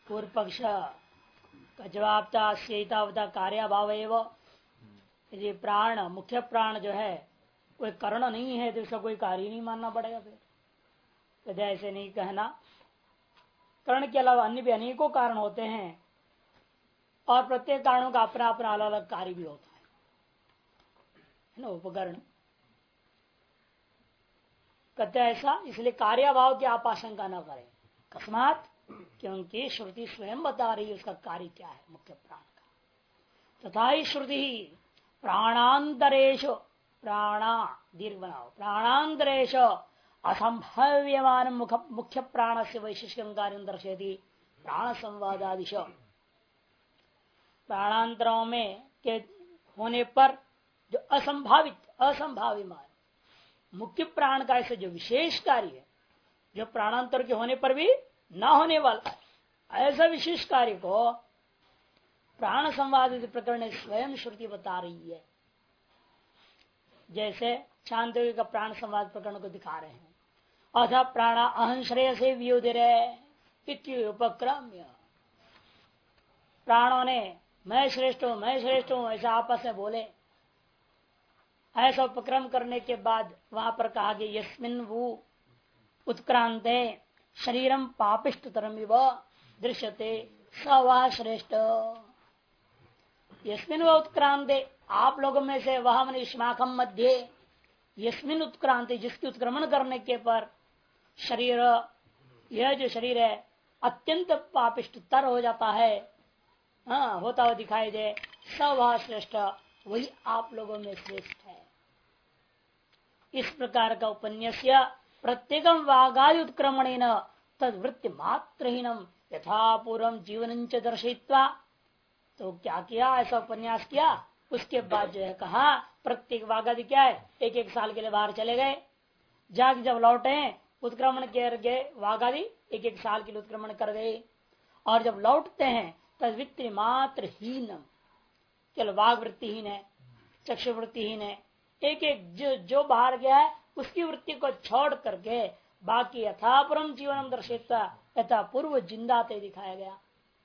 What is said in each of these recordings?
पूर्व पक्ष का जवाब था शेतावता कार्याभाव एवं। यदि प्राण मुख्य प्राण जो है कोई कर्ण नहीं है तो इसका कोई कार्य नहीं मानना पड़ेगा। फिर तो ऐसे नहीं कहना। कर्ण के अलावा अन्य भी अनेकों कारण होते हैं और प्रत्येक कारणों का अपना अपना अलग अलग कार्य भी होता है ना। उपकरण कहते ऐसा, इसलिए कार्याभाव की आप आशंका न करें। अकस्मात, क्योंकि श्रुति स्वयं बता रही है उसका कार्य क्या है मुख्य प्राण का। तथा ही श्रुति प्राणांतरेशु, प्राणा दीर्घ बनाओ, प्राणांतरेशु असंभव्यमान मुख्य प्राण से वैशिष्ट कार्य दर्शयति प्राण संवादादिश। प्राणांतरों में के होने पर जो असंभाविमान मुख्य प्राण का ऐसे जो विशेष कार्य है, जो प्राणांतर के होने पर भी न होने वाला है, ऐसा विशेष कार्य को प्राण संवाद प्रकरण स्वयं श्रुति बता रही है। जैसे छांदोग्य का प्राण संवाद प्रकरण को दिखा रहे हैं। अथ प्राणा अहं श्रेय से व्युदरे उपक्रम्य, प्राणों ने मैं श्रेष्ठ हूं ऐसा आपस में बोले। ऐसा उपक्रम करने के बाद वहां पर कहा गया यस्मिन् वो उत्क्रांते शरीरम पापिष्ट तरमिव दृश्यते स वह श्रेष्ठ। यस्मिन् व उत्क्रांते, आप लोगों में से वह मन युष्माकम मध्य, यस्मिन् उत्क्रांति जिसकी उत्क्रमण करने के पर शरीर, यह जो शरीर है अत्यंत पापिष्ट तर हो जाता है, होता हुआ दिखाई दे, स वह श्रेष्ठ, वही आप लोगों में श्रेष्ठ है। इस प्रकार का उपन्यास्य प्रत्येकम वागादि उत्क्रमणेन तद्वृत्ति मात्रहीनम यथा पूर्वम जीवन दर्शयित्वा। तो क्या किया, ऐसा उपन्यास किया। उसके बाद जो है कहा प्रत्येक वागादि क्या है, एक एक साल के लिए बाहर चले गए, जाके जब लौटे उत्क्रमण कर गए, वागादि एक एक साल के लिए उत्क्रमण कर गए, और जब लौटते हैं तद्वृत्ति मात्र हीनम, केवल वाग वृत्तिहीन है, चक्षु वृत्तिहीन है, एक एक जो बाहर गया है उसकी वृत्ति को छोड़ करके बाकी यथापुरम जीवनम दर्शिता, यथा पूर्व जिंदाते दिखाया गया।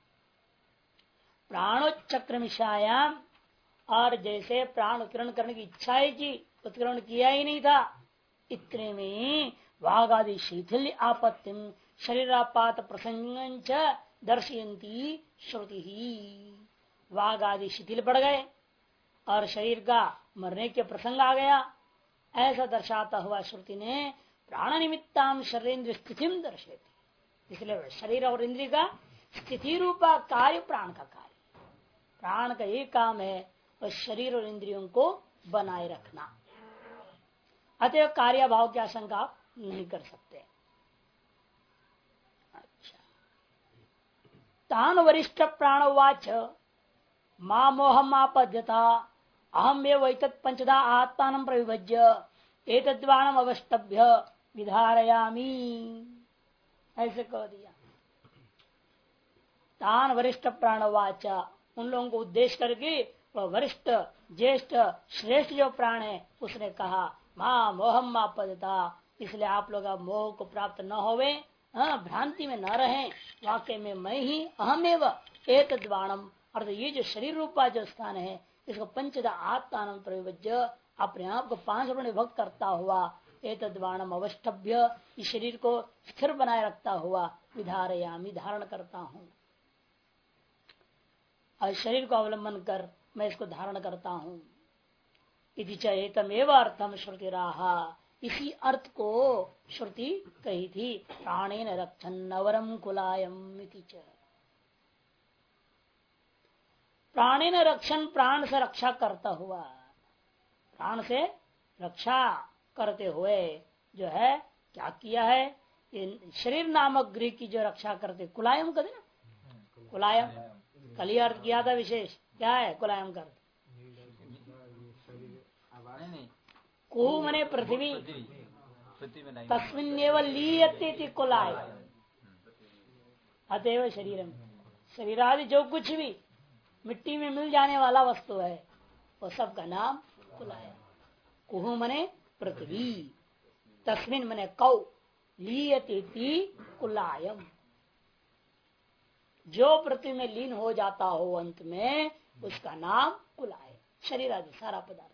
प्राणोच्चक्रमिशायाम, और जैसे प्राण उत्क्रमण करने की इच्छा ही की, उत्क्रमण किया ही नहीं था, इतने में वागादि शिथिल आपत्तिम शरीरापात प्रसंग दर्शयंती श्रुति ही। वाग आदि शिथिल पड़ गए और शरीर का मरने के प्रसंग आ गया, ऐसा दर्शाता हुआ श्रुति ने प्राण निमित्ताम शरीरेन्द्र स्थिति दर्शेती। इसलिए शरीर और इंद्रिय का स्थिति रूपा कार्य प्राण का कार्य, प्राण का एक काम है और शरीर और इंद्रियों को बनाए रखना। अतएव कार्याभाव की आशंका आप नहीं कर सकते। अच्छा, तान वरिष्ठ प्राणवाच मां मोहम आपद्यता अहम एव एतत् पंचदा आत्मानं प्रविभज्य एतद्वाणम अवष्टभ्य विधारयामि, ऐसे कह दिया। तान वरिष्ठ प्राणवाच, उन लोगों को उद्देश्य करके वह वरिष्ठ ज्येष्ठ श्रेष्ठ जो प्राण है उसने कहा मां मोहम आपद्यता, इसलिए आप लोग अब मोह को प्राप्त न होवे, भ्रांति में न रहें, वाकई में मैं ही अहमेव एतद्वाणम, और ये जो शरीर रूपा जो स्थान है इसको पंचदा आत्मान प्रविभज्य, अपने आप को पांच रूप में भक्त करता हुआ, एतद्वाणम अवष्टभ्य, इस शरीर को स्थिर बनाए रखता हुआ, विधारयामि धारण करता हूँ, और शरीर को अवलंबन कर मैं इसको धारण करता हूँ। इति च एतमेव अर्थम श्रुति राहा, इसी अर्थ को श्रुति कही थी, प्राणेन रक्षन् नवरम कुलायम इति च। प्राणेन रक्षण, प्राण से रक्षा करता हुआ, प्राण से रक्षा करते हुए जो है क्या किया है, शरीर नामक गृह की जो रक्षा करते, कुलायम कहते ना, कुलायम कल ही अर्थ किया था विशेष, क्या है कुलायम कर, कु मने पृथ्वी, तस्मिन्नेव लीयते कुलाय, अतएव शरीर में शरीर आदि जो कुछ भी मिट्टी में मिल जाने वाला वस्तु है वो सब का नाम कुलायम। कुहु मने पृथ्वी, तस्मिन मने कौ, लीयते कुलायम, जो पृथ्वी में लीन हो जाता हो अंत में, उसका नाम कुलाय, शरीर आदि सारा पदार्थ।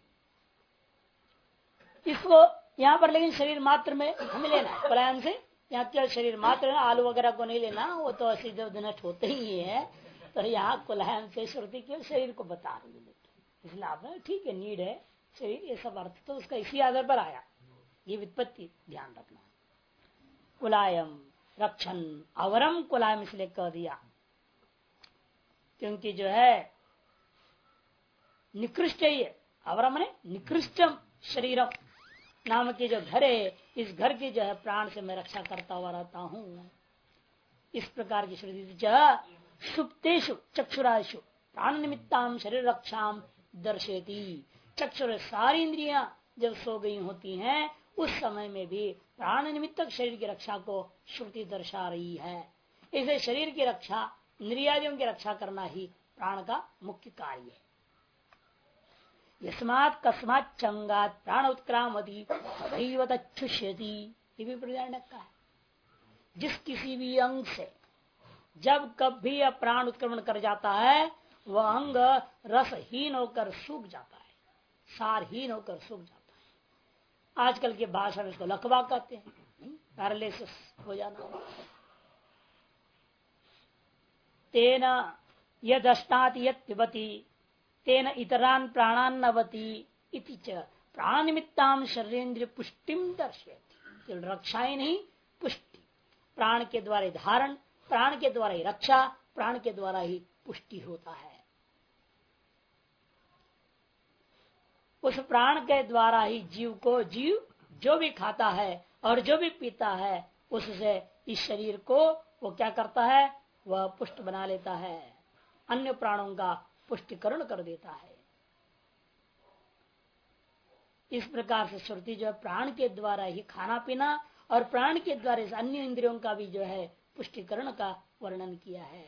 इसको यहाँ पर लेकिन शरीर मात्र में हमें लेना है कुलायन से, यहाँ केवल शरीर मात्र, आलू वगैरह को नहीं लेना, वो तो ऐसे जो नष्ट होते ही है। तो यहाँ कुलायन से श्रुति केवल शरीर को बता रही है, इसलिए आप ठीक है, नीड है शरीर, ये सब अर्थ तो उसका इसी आधार पर आया, ये वित्पत्ति ध्यान रखना। कुलायम रक्षण अवरम कुलायम इसलिए कह दिया क्योंकि जो है निकृष्ट है ये, अवरम ने निकृष्टम शरीरम नाम की जो घर है, इस घर की जो है प्राण से मैं रक्षा करता हुआ रहता हूँ। इस प्रकार की श्रुति सुप्तेषु चक्षुराशु प्राण निमित्ताम शरीर रक्षाम दर्शेती। चक्षुर सारी इंद्रियां जब सो गई होती हैं, उस समय में भी प्राण निमित्तक शरीर की रक्षा को श्रुति दर्शा रही है। इसे शरीर की रक्षा, इंद्रियादियों की रक्षा करना ही प्राण का मुख्य कार्य है। यस्मात् कस्मात् चंगात् प्राण उत्क्रामति तथैवतच्छुष्यति, ये भी प्रधान का है। जिस किसी भी अंग से जब कभी यह प्राण उत्क्रमण कर जाता है, वह अंग रसहीन होकर सूख जाता है, सारहीन होकर सूख जाता है। आजकल की भाषा में इसको लकवा कहते हैं, पैरालिसिस हो जाना। तेना यद अष्टाति यद पिबति तेन इतरान प्राणान नवति इति च प्राण निमित्ताम शरीरेन्द्रिय पुष्टिम दर्शयति। केवल रक्षा ही नहीं, पुष्टि, प्राण के द्वारा ही धारण, प्राण के द्वारा ही रक्षा, प्राण के द्वारा ही पुष्टि होता है। उस प्राण के द्वारा ही जीव जो भी खाता है और जो भी पीता है, उससे इस शरीर को वो क्या करता है, वह पुष्ट बना लेता है, अन्य प्राणों का पुष्टिकरण कर देता है। इस प्रकार से श्रुति जो है प्राण के द्वारा ही खाना पीना और प्राण के द्वारा अन्य इंद्रियों का भी जो है पुष्टिकरण का वर्णन किया है।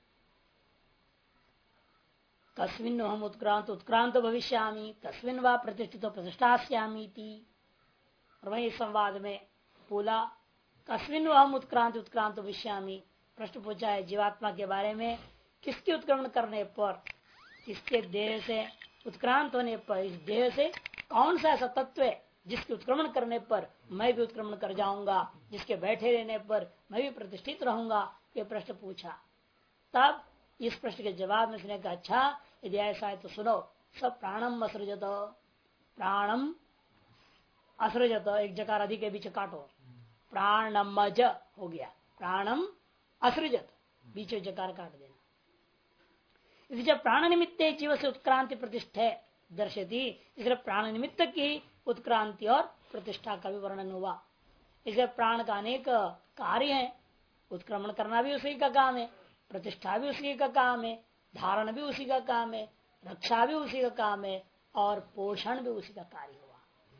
कस्मिन् हम उत्क्रांत भविष्यामि कस्मिन् वा प्रतिष्ठितो प्रतिष्ठास्यामि। और वही संवाद में बोला कस्मिन् हम उत्क्रांत भविष्यामि, प्रश्न पूछा है जीवात्मा के बारे में, किसके उत्क्रमण करने पर, किसके देह से उत्क्रांत होने पर, इस देह से कौन सा ऐसा तत्व है जिसके उत्क्रमण करने पर मैं भी उत्क्रमण कर जाऊंगा, जिसके बैठे रहने पर मैं भी प्रतिष्ठित रहूंगा, ये प्रश्न पूछा। तब इस प्रश्न के जवाब में उसने कहा अच्छा यदि ऐसा है तो सुनो, सब प्राणम असृजत, प्राणम असृजत, एक जकार अधिक के बीच काटो, प्राणमज हो गया, प्राणम असृजत, बीच जकार काट देना। इसी जब प्राण निमित्त जीव से उत्क्रांति प्रतिष्ठा दर्शती, इसलिए प्राण निमित्त की उत्क्रांति और प्रतिष्ठा का भी वर्णन हुआ। इसलिए प्राण का अनेक कार्य है, उत्क्रमण करना भी उसी का काम है, प्रतिष्ठा भी उसी का काम है, धारण भी उसी का काम है, रक्षा भी उसी का काम है और पोषण भी उसी का कार्य हुआ।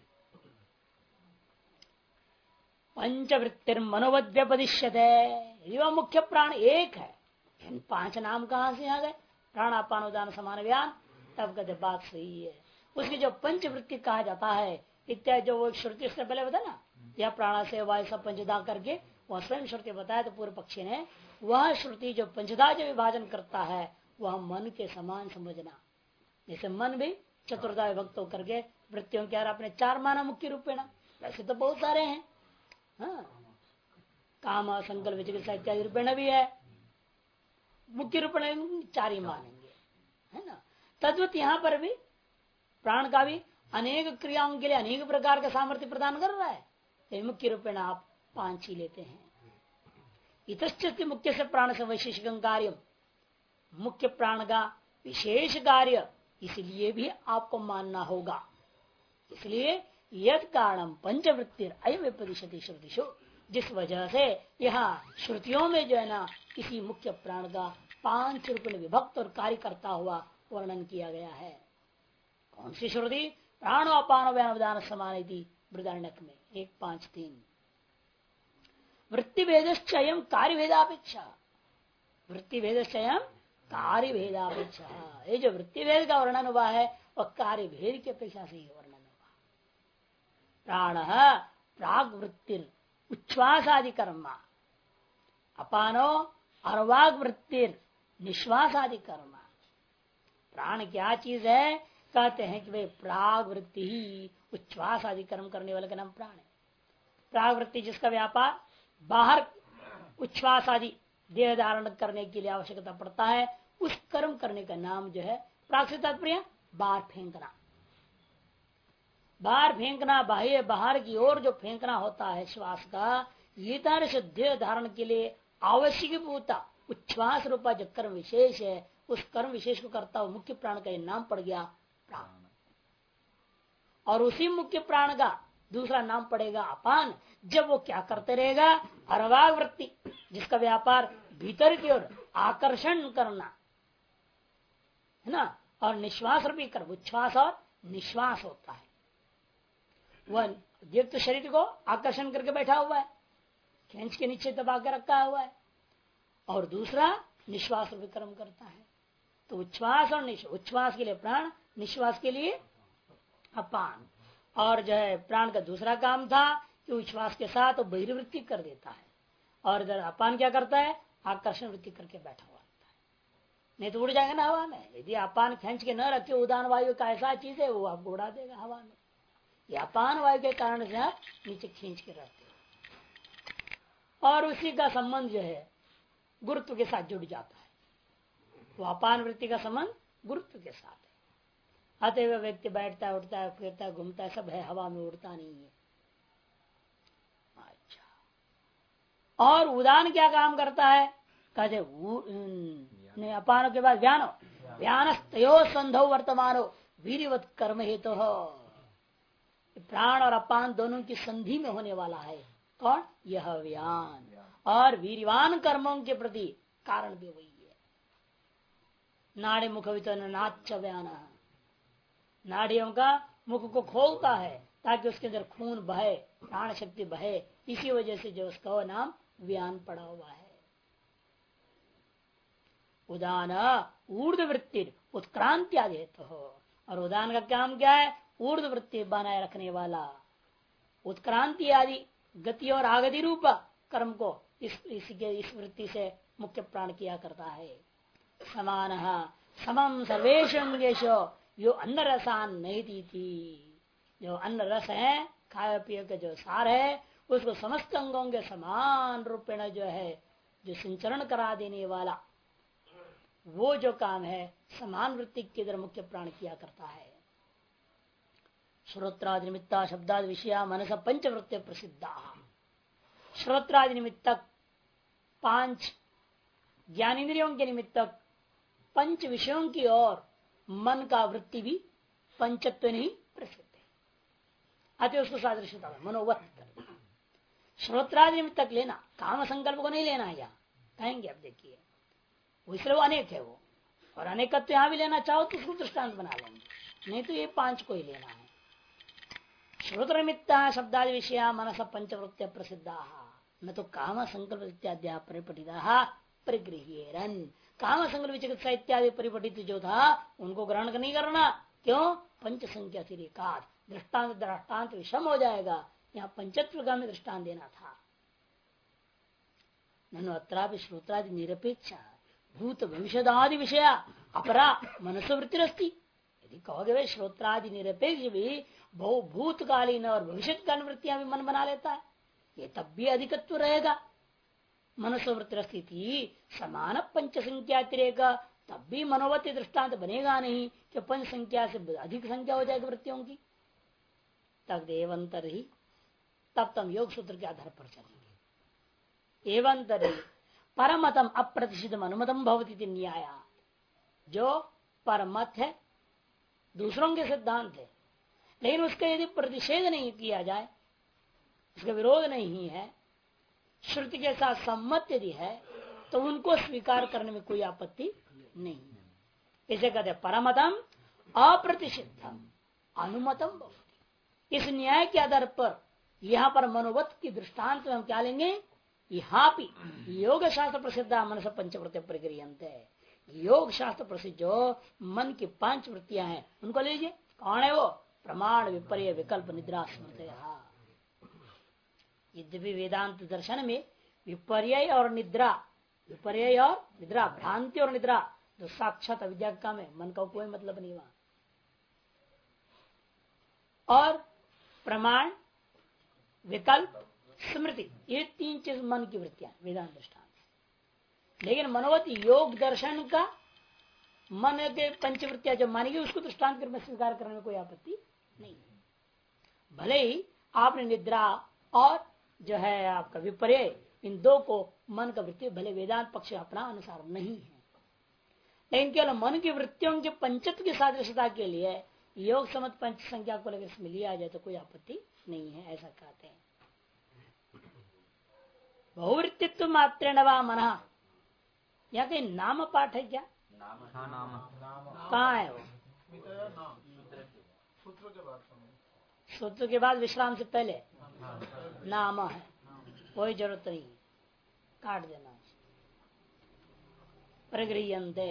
पंचवृत्तिर मनोवद्व्यपदिश्यते, ये मुख्य प्राण एक है, इन पांच नाम कहां से आ गए, प्राणापान उदान समान व्यान, तब कहते बात सही है। उसकी जो पंचवृत्ति कहा जाता है इत्यादि, जो वो श्रुति उसने पहले बताया ना, यह प्राणा से वायु सब पंचदा करके वह स्वयं श्रुति बताया, तो पूर्व पक्षी ने वह श्रुति जो पंचदा जो विभाजन करता है वह मन के समान समझना। जैसे मन भी चतुर्दा विभक्त होकर के वृत्तियों के अपने चार माना मुख्य रूपेण, वैसे तो बहुत सारे हैं, हाँ, काम संकल्प विचिकित्सा इत्यादि रूपेण भी है, मुख्य रूपेण चार ही मानेंगे, है ना। तद्वत यहाँ पर भी प्राण का भी अनेक क्रियाओं के लिए अनेक प्रकार का सामर्थ्य प्रदान कर रहा है, तो मुख्य रूपेण आप पांच ही लेते हैं। इतश्च मुख्य से प्राण से वैशेषिक कार्य, मुख्य प्राण का विशेष कार्य इसलिए भी आपको मानना होगा। इसलिए यद कारणम पंचवृत्ति अयम विपदिशति श्रुतिषु, जिस वजह से यहाँ श्रुतियों में जो है ना किसी मुख्य प्राण का पांच रूप में विभक्त और कार्य करता हुआ वर्णन किया गया है। कौन सी श्रुति, प्राणो अपानो व्यान समान बृहदारण्यक में 1.5.3। वृत्ति भेदश्चयम कार्य भेदापेक्षा, वृत्ति भेदश्चयम कार्य भेदापेक्षा, ये जो वृत्ति भेद का वर्णन हुआ है वह कार्य भेद की अपेक्षा से ही वर्णन हुआ। प्राण प्राग वृत्ति उच्छ्वास आदि कर्मा, अपानो अर्वाग वृत्ति निश्वास आदि कर्म। प्राण क्या चीज है? कहते हैं कि भाई प्राग वृत्ति ही उच्छ्वास आदि कर्म करने वाले का नाम प्राण है। प्राग वृत्ति जिसका व्यापार बाहर उच्छ्वास आदि देह धारण करने के लिए आवश्यकता पड़ता है, उस कर्म करने का नाम जो है प्राग से तात्पर्य बाहर फेंकना। बाहर फेंकना, बाह्य बाहर की ओर जो फेंकना होता है श्वास का, ये तरह देह धारण के लिए आवश्यक भूता उच्छ्वास रूपा जो कर्म विशेष है, उस कर्म विशेष को करता हुआ मुख्य प्राण का नाम पड़ गया प्राण। और उसी मुख्य प्राण का दूसरा नाम पड़ेगा अपान। जब वो क्या करते रहेगा? अर्वाग वृत्ति जिसका व्यापार भीतर की ओर आकर्षण करना है ना, और निश्वास रूपी कर्म, उच्छ्वास और निश्वास होता है। वह दीप्त शरीर को आकर्षण करके बैठा हुआ है, खींच के नीचे दबा के रखा हुआ है, और दूसरा निश्वास रूपी कर्म करता है। तो उच्छ्वास और उच्छ्वास के लिए प्राण, निश्वास के लिए अपान। और जो है प्राण का दूसरा काम था कि उच्छ्वास के साथ वो बहिर्वृत्ति कर देता है, और इधर अपान क्या करता है? आकर्षण वृत्ति करके बैठा हुआ रहता है। नहीं तो उड़ जाएगा ना हवा में। यदि अपान खींच के न रखे, उदान वायु का ऐसा चीज है, वो आपको उड़ा देगा हवा में। ये अपान वायु के कारण से आप नीचे खींच के रहते हो, और उसी का संबंध जो है गुरुत्व के साथ जुड़ जाता है। वो अपान वृत्ति का संबंध गुरुत्व के साथ है। आते हुए व्यक्ति बैठता है, उठता है, फिरता है, घूमता है, सब है, हवा में उड़ता नहीं है। अच्छा, और उदान क्या काम करता है? कहते अपान के बाद व्यानो व्यानस्तयो संधो वर्तमानो वीरवत कर्म हेतु हो। प्राण और अपान दोनों की संधि में होने वाला है कौन? यह व्यान। और वीरवान कर्मों के प्रति कारण भी वही है। नाड़ी मुख नाच व्यान, नाड़ियों का मुख को खोलता है ताकि उसके अंदर खून बहे, प्राण शक्ति बहे। इसी वजह से जो उसका वो नाम व्यान पड़ा हुआ है। उदान ऊर्ध्व वृत्ति उत्क्रांति आदि तो हो। और उदान का काम क्या है? ऊर्ध्व वृत्ति बनाए रखने वाला, उत्क्रांति आदि गति और आगति रूप कर्म को इस वृत्ति से मुख्य प्राण किया करता है। समान समम सर्वेशो यो अन्न रसान नहीं थी। जो अन्न रस है, खाए पिए का जो सार है, उसको समस्त अंगों के समान रूपेण जो है, जो संचरण करा देने वाला वो जो काम है, समान वृत्ति के इधर मुख्य प्राण किया करता है। श्रोत्रादि निमित्ता शब्दादि विषया मनस पंचवृत्ति प्रसिद्धा। श्रोत्रादि निमित्तक 5 ज्ञानेन्द्रियों के निमित्तक 5 विषयों की ओर मन का वृत्ति भी पंचत्व नहीं प्रसिद्ध है। अतः उसको सादृश्यता मनोवत कर। श्रोत्रादि निमित्तक लेना, काम संकल्प को नहीं लेना है। यहाँ कहेंगे, अब देखिए इसलिए वो अनेक है वो, और अनेकत्व यहाँ भी लेना चाहो तो उसको दृष्टांत बना लेंगे, नहीं तो ये 5 को ही लेना है। श्रोत्र निमित्ता शब्दादि विषया मनस पंचवृत्ति प्रसिद्धा न तो काम संकल्प इत्यादि परिपठिता परिगृह्येरन। काम संकल्प चिकित्सा इत्यादि परिपठित जो था उनको ग्रहण नहीं करना। क्यों? पंच संख्या से एकाध दृष्टांत दृष्टांत विषम हो जाएगा। यहाँ पंचत्व का में दृष्टांत देना था। ननु अत्रापि श्रोत्रादि निरपेक्षा भूत भविष्यदादि विषय अपरा मनसोवृत्ति रस्ती। यदि कहोगे वे श्रोत्रादि निरपेक्ष भी बहु भूतकालीन और भविष्यकालीन वृत्तियां भी मन बना लेता है, ये तब भी अधिकत्व रहेगा। मनसोवृत्ति स्थिति समान पंच संख्या तिरेक, तब भी मनोवती दृष्टांत बनेगा नहीं कि 5 संख्या से अधिक संख्या हो जाएगी वृत्तियों की। तब एवंतर ही, तब तम योग सूत्र के आधार पर चलेंगे। एवंतर ही परमतम अप्रतिष्ठितम अनुमतम भवती न्याय। जो परमत है, दूसरों के सिद्धांत है, लेकिन उसका यदि प्रतिषेध नहीं किया जाए, उसका विरोध नहीं है, श्रुति के साथ सम्मत यदि है, तो उनको स्वीकार करने में कोई आपत्ति नहीं है। इसे कहते परमतम अप्रतिषिद्धम अनुमतम भवति। इस न्याय के आधार पर यहाँ पर मनोवत की दृष्टांत में हम क्या लेंगे? यहाँ भी योग शास्त्र प्रसिद्ध मनस पंचवृत्ति प्रक्रियंते। योग शास्त्र प्रसिद्ध जो मन की 5 वृत्तियां हैं उनको लीजिए। कौन है वो? प्रमाण विपर्य विकल्प निद्रा स्मृत। यद्यपि वेदांत दर्शन में विपर्य और निद्रा विपर्य और निद्रा, भ्रांति और निद्रा जो साक्षात अविद्या का में मन का कोई मतलब नहीं वहां। और प्रमाण, विकल्प, स्मृति, ये 3 चीज मन की वृत्तियां वेदांत दृष्टांत। लेकिन मनोवत योग दर्शन का मन के पंचवृत्तियां जो मानेगी उसको दृष्टांत के रूप में स्वीकार करने में कोई आपत्ति नहीं है। भले ही आपने निद्रा और जो है आपका विपर्य, इन दो को मन का वृत्ति भले वेदांत पक्ष अपना अनुसार नहीं है, लेकिन केवल मन की वृत्तियों के पंचत्व की सादृश्यता के लिए योग समझ पंच संख्या को लेकर इसमें लिया जाए तो कोई आपत्ति नहीं है, ऐसा कहते हैं। बहुवृत्तित्व मात्र नवा मन, यहाँ कहीं नाम पाठ है क्या? कहाँ है वो? सूत्र के बाद विश्राम से पहले नाम है, कोई जरूरत नहीं, काट देना। प्रगृह्यन्ते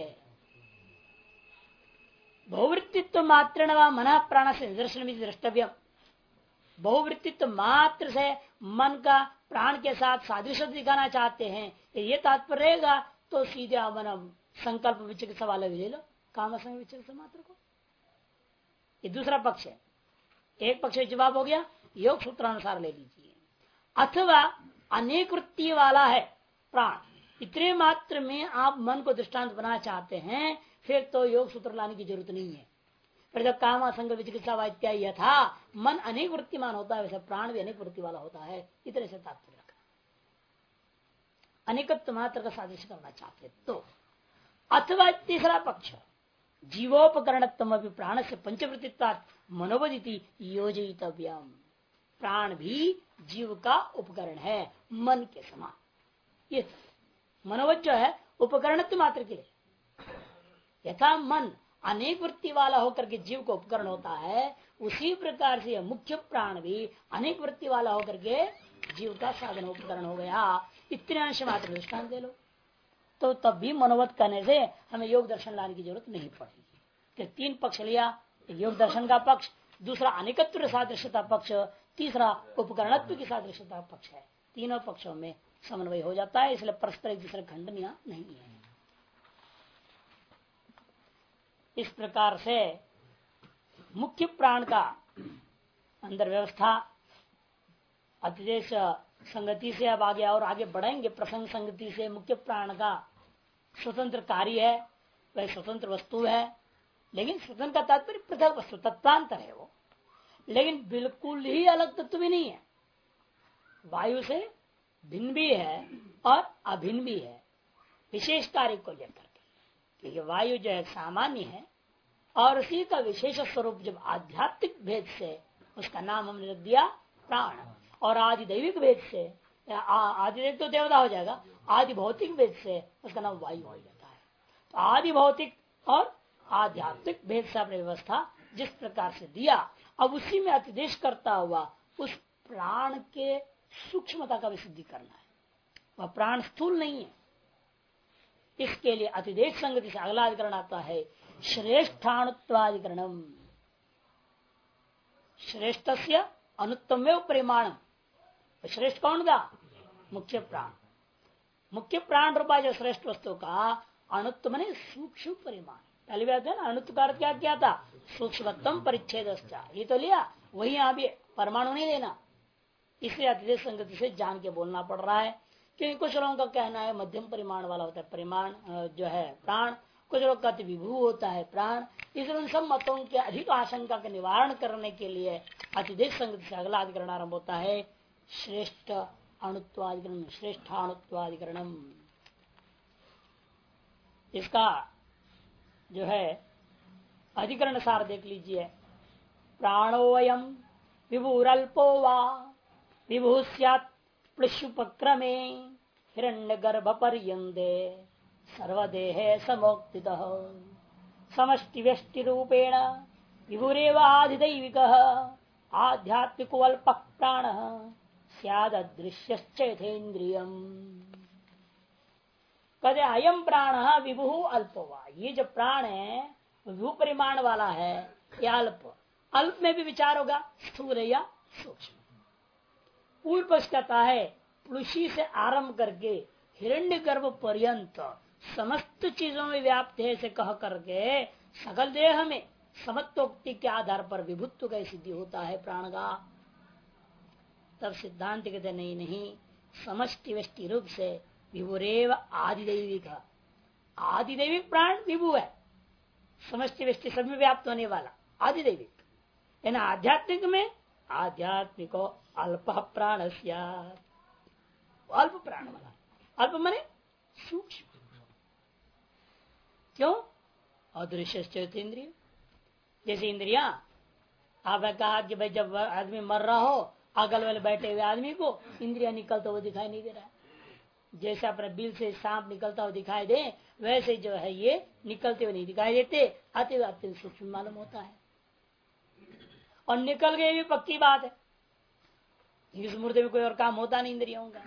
बहुवृत्तित्व मात्र व मन प्राण से निदर्शन द्रष्टव्य। बहुवृत्तित्व मात्र से मन का प्राण के साथ सादृश्य दिखाना चाहते हैं, ये तात्पर्य रहेगा तो सीधे मन संकल्प विचिकित्सा वाला भी ले लो, काम संग विचिकित्सा मात्र को। ये दूसरा पक्ष है। एक पक्ष जवाब हो गया, योग सूत्रानुसार ले लीजिए। अथवा अनेक वृत्ति वाला है प्राण, इतने मात्र में आप मन को दृष्टांत बनाना चाहते हैं, फिर तो योग सूत्र लाने की जरूरत नहीं है। फिर जब काम संग विचिकित्सा इत्यादि यथा मन अनेक वृत्तिमान होता है, वैसे प्राण भी अनेक वृत्ति वाला होता है, इतने से तात्पर्य रखना। अनेकत्व मात्र का सादृश्य करना चाहते तो। अथवा तीसरा पक्ष, जीवोपकरणत्व प्राण से पंचवृत्तित्वात् मनोवदिति योजितव्यम। प्राण भी जीव का उपकरण है मन के समान। ये मनोवत जो है उपकरणत्व मात्र के लिए, यथा मन अनेक वृत्ति वाला होकर के जीव को उपकरण होता है, उसी प्रकार से मुख्य प्राण भी अनेक वृत्ति वाला होकर के जीव का साधन उपकरण हो गया। इतने अंश मात्र दृष्टांत दे लो तो तब भी मनोवत करने से हमें योग दर्शन लाने की जरूरत नहीं पड़ेगी। 3 पक्ष लिया, योग दर्शन का पक्ष, दूसरा अनेकत्व सादृश्यता पक्ष, तीसरा उपकरणत्व की सादृश्यता पक्ष है। तीनों पक्षों में समन्वय हो जाता है, इसलिए परस्पर एक दूसरे खंडन नहीं है। इस प्रकार से मुख्य प्राण का अंदर व्यवस्था अतिदेश संगति से अब आगे और आगे बढ़ेंगे। प्रसंग संगति से मुख्य प्राण का स्वतंत्र कार्य है, वह स्वतंत्र वस्तु है, लेकिन स्वतंत्र का तात्पर्य पृथक वस्तु, तत्वांतर है वो, लेकिन बिल्कुल ही अलग तत्व भी नहीं है। वायु से भिन्न भी है और अभिन्न भी है, विशेष कार्य को लेकर के। क्योंकि वायु जो है सामान्य है और उसी का विशेष स्वरूप जब आध्यात्मिक भेद से उसका नाम हमने रख दिया प्राण, और आदि दैविक भेद से, आदि दैविक तो देवता हो जाएगा, आदि भौतिक भेद से उसका नाम वायु हो जाता है। तो आदि भौतिक और आध्यात्मिक भेद से अपनी व्यवस्था जिस प्रकार से दिया, अब उसी में अतिदेश करता हुआ उस प्राण के सूक्ष्मता का विशुद्धि करना है। वह प्राण स्थूल नहीं है, इसके लिए अतिदेश संगति से अगला अधिकरण आता है श्रेष्ठाणुत्वाधिकरणम। श्रेष्ठ से अनुत्तम परिमाण, श्रेष्ठ कौन का? मुख्य प्राण। मुख्य प्राण रूपा जो श्रेष्ठ वस्तु का अनुत्तम ने सूक्ष्म परिमाण। पहले भी आता है ना, अनुत्त का अर्थ क्या किया था? सूक्ष्मतम परिच्छेद, ये तो लिया, वही यहाँ भी परमाणु नहीं लेना। इसलिए अतिदेश संगति से जान के बोलना पड़ रहा है, क्योंकि कुछ लोगों का कहना है मध्यम परिमाण वाला होता है परिमाण जो है प्राण, कुछ लोग कहते विभू होता है प्राण। इसलिए उन सब मतों के अधिक आशंका का निवारण करने के लिए अतिदेश संगति से अगला अधिकरण आरंभ होता है श्रेष्ठ अणुत्वाधिकरण, श्रेष्ठाणुत्वाधिकरणम। इसका जो है अधिकरण सार देख लीजिए। प्राणोयम विभुरल्पो वा विभु स्यात् प्लुष्युपक्रमे हिरण्य गर्भ पर्यंदे सर्वदेहे समोक्तितः समष्टि व्यष्टि रूपेण विभुरेवाधिदैविकः आध्यात्मिको अल्पः प्राणः स्याददृश्यश्चेथेन्द्रियम्। कहते अयम प्राण विभु अल्पवा, ये जो प्राण है विभु परिमाण वाला है, या अल्प। अल्प में भी विचार होगा स्थूल या सूक्ष्म। पूर्व पक्ष कहता है प्लुषी से आरंभ करके हिरण्यगर्भ पर्यंत समस्त चीजों में व्याप्त है से कह करके सकल देह में समत्वोक्ति के आधार पर विभुत्व का सिद्धि होता है प्राण का। तब सिद्धांत कहते नहीं समष्टि व्यष्टि रूप से विभुरेव आदिदैविक, आदिदैविक प्राण विभु है, समष्टि व्यष्टि सब में व्याप्त होने वाला आदिदैविक। यानी आध्यात्मिक में आध्यात्मिको अल्प प्राण, अल्प प्राण वाला, अल्प माने सूक्ष्म। क्यों? अदृश्य इंद्रिय, जैसे इंद्रिया आपने कहा कि भाई जब आदमी मर रहा हो अगल वाले बैठे हुए आदमी को इंद्रिया निकलता हुआ दिखाई नहीं दे रहा है, जैसे अपने बिल से सांप निकलता हुआ दिखाई दे वैसे जो है ये निकलते हुए नहीं दिखाई देते, आते हुए अत्यंत सूक्ष्म मालूम होता है। और निकल गए भी पक्की बात है, इस मुर्दे में कोई और काम होता नहीं इंद्रियों का।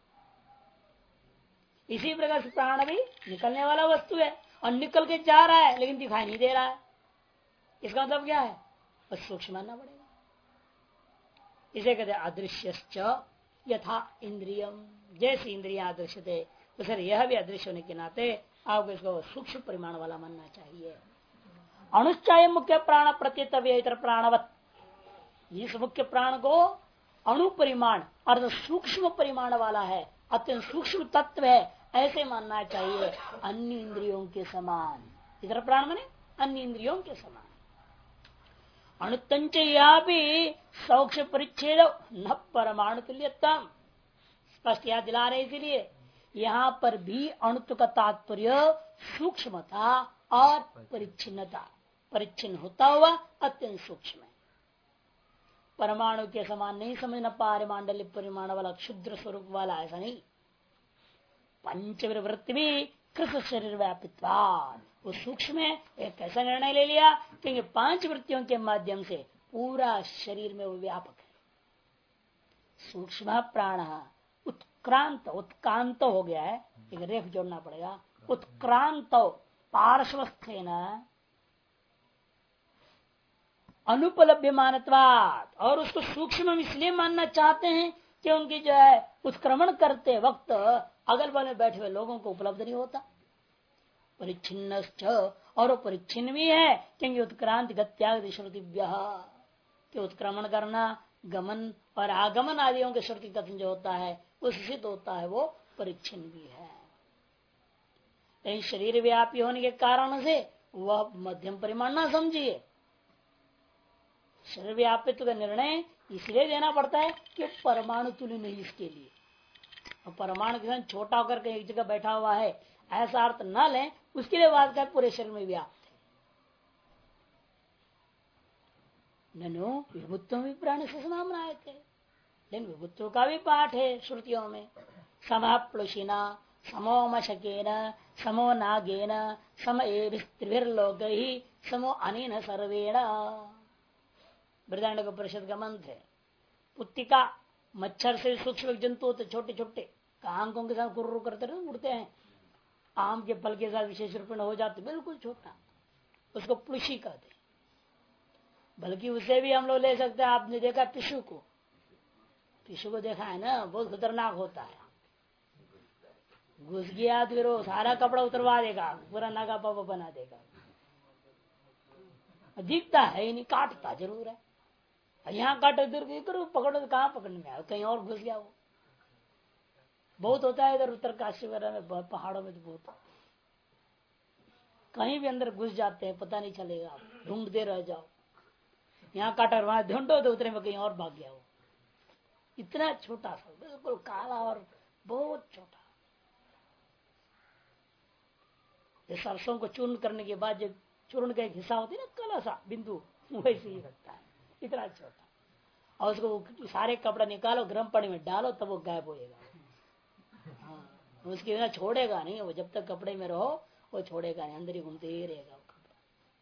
इसी प्रकार से प्राण भी निकलने वाला वस्तु है और निकल के जा रहा है लेकिन दिखाई नहीं दे रहा है। इसका मतलब क्या है? बस सूक्ष्म मानना पड़ेगा। इसे कहते हैं अदृश्यश्च यथा इंद्रियम, जैसे इंद्रिया अदृश्य थे तो यह भी अदृश्य होने के नाते आपको इसको सूक्ष्म परिमाण वाला मानना चाहिए। अणुश्चाय मुख्य प्राण प्रत्यतव्य इतर प्राणवत, इस मुख्य प्राण को अणु परिमाण अर्थ सूक्ष्म परिमाण वाला है, अत्यंत सूक्ष्म तत्व है, ऐसे मानना चाहिए अन्य इंद्रियों के समान। इतर प्राण माने अन्य इंद्रियों के समान। अणुतंच भी सौक्ष परिच्छेद न परमाणु तुल्यतम, स्पष्ट याद दिला रहे। इसलिए यहाँ पर भी अणुत्व का तात्पर्य सूक्ष्मता और परिच्छिन्नता, परिच्छिन्न होता हुआ अत्यंत सूक्ष्म है। परमाणु के समान नहीं समझना, पारिमांडल्य परिमाण वाला क्षुद्र स्वरूप वाला ऐसा नहीं। पंचवृत्ति भी कृत शरीर व्यापित्वाद, वो सूक्ष्म है। एक कैसा निर्णय ले लिया क्योंकि 5 वृत्तियों के माध्यम से पूरा शरीर में वो व्यापक है। सूक्ष्म प्राण उत्क्रांत, उत्क्रांत हो गया है, एक रेफ जोड़ना पड़ेगा। उत्क्रांत पार्श्वस्थेन अनुपलभ्य मानत्वात्, और उसको सूक्ष्म इसलिए मानना चाहते हैं कि उनकी जो है उत्क्रमण करते वक्त अगल बगल में बैठे हुए लोगों को उपलब्ध नहीं होता। परिच्छिन्न, और वो परिच्छिन्न भी है क्योंकि उत्क्रांति गत्याग श्रुतिभ्य, कि उत्क्रमण करना, गमन और आगमन आदियों के श्रुति कथन जो होता है उससे तो होता है वो परिच्छिन्न भी है। लेकिन शरीर व्यापी होने के कारण से वह मध्यम परिमाण ना समझिए। शरीर व्यापित्व का निर्णय इसलिए देना पड़ता है कि परमाणु तुल्य नहीं इसके लिए। और परमाणु के साथ छोटा होकर के एक जगह बैठा हुआ है ऐसा अर्थ न लें, उसके लिए बात का पूरे शरीर में व्याप्त है। ननु विभुत्व भी प्राण से समान आए थे, लेकिन विभुत्व का भी पाठ है श्रुतियों में। सम प्लुषिना समो मशकेन समो नागेन सम एभिर्लोक ही समो अनेन सर्वेण, बृहदारण्यक परिषद का मंत्र है। पुत्तिका मच्छर से सूक्ष्म जंतु होते छोटे छोटे, कांकों के साथ गुर्र करते रहे उड़ते हैं, आम के फल के साथ विशेष रूप में हो जाते बिल्कुल छोटा, उसको प्लुषी कहते। बल्कि उसे भी हम लोग ले सकते हैं। आपने देखा पिशु को, पिशु को देखा है ना, बहुत खतरनाक होता है। घुस गया तो फिर वो सारा कपड़ा उतरवा देगा, पूरा नागा पापा बना देगा। दिखता है ही नहीं, काटता जरूर है। यहाँ काटो इधर करो, पकड़ो तो कहाँ पकड़ने में आया, कहीं और घुस गया। वो बहुत होता है इधर उत्तरकाशी वगैरह में, पहाड़ों में तो बहुत, कहीं भी अंदर घुस जाते हैं, पता नहीं चलेगा, आप ढूंढते रह जाओ। यहाँ काटा वहां ढूंढो तो उतरे में कहीं और भाग गया। वो इतना छोटा सा, बिल्कुल काला और बहुत छोटा। सरसों को चूर्ण करने के बाद जब चूर्ण का एक हिस्सा होती है ना, काला सा बिंदु, वैसे ही लगता है, इतना छोटा। और उसको सारे कपड़ा निकालो, गर्म पानी में डालो, तब वो गायब होएगा। हाँ, उसके बिना छोड़ेगा नहीं वो, जब तक कपड़े में रहो वो छोड़ेगा नहीं, अंदर ही घूमते ही रहेगा वो कपड़ा।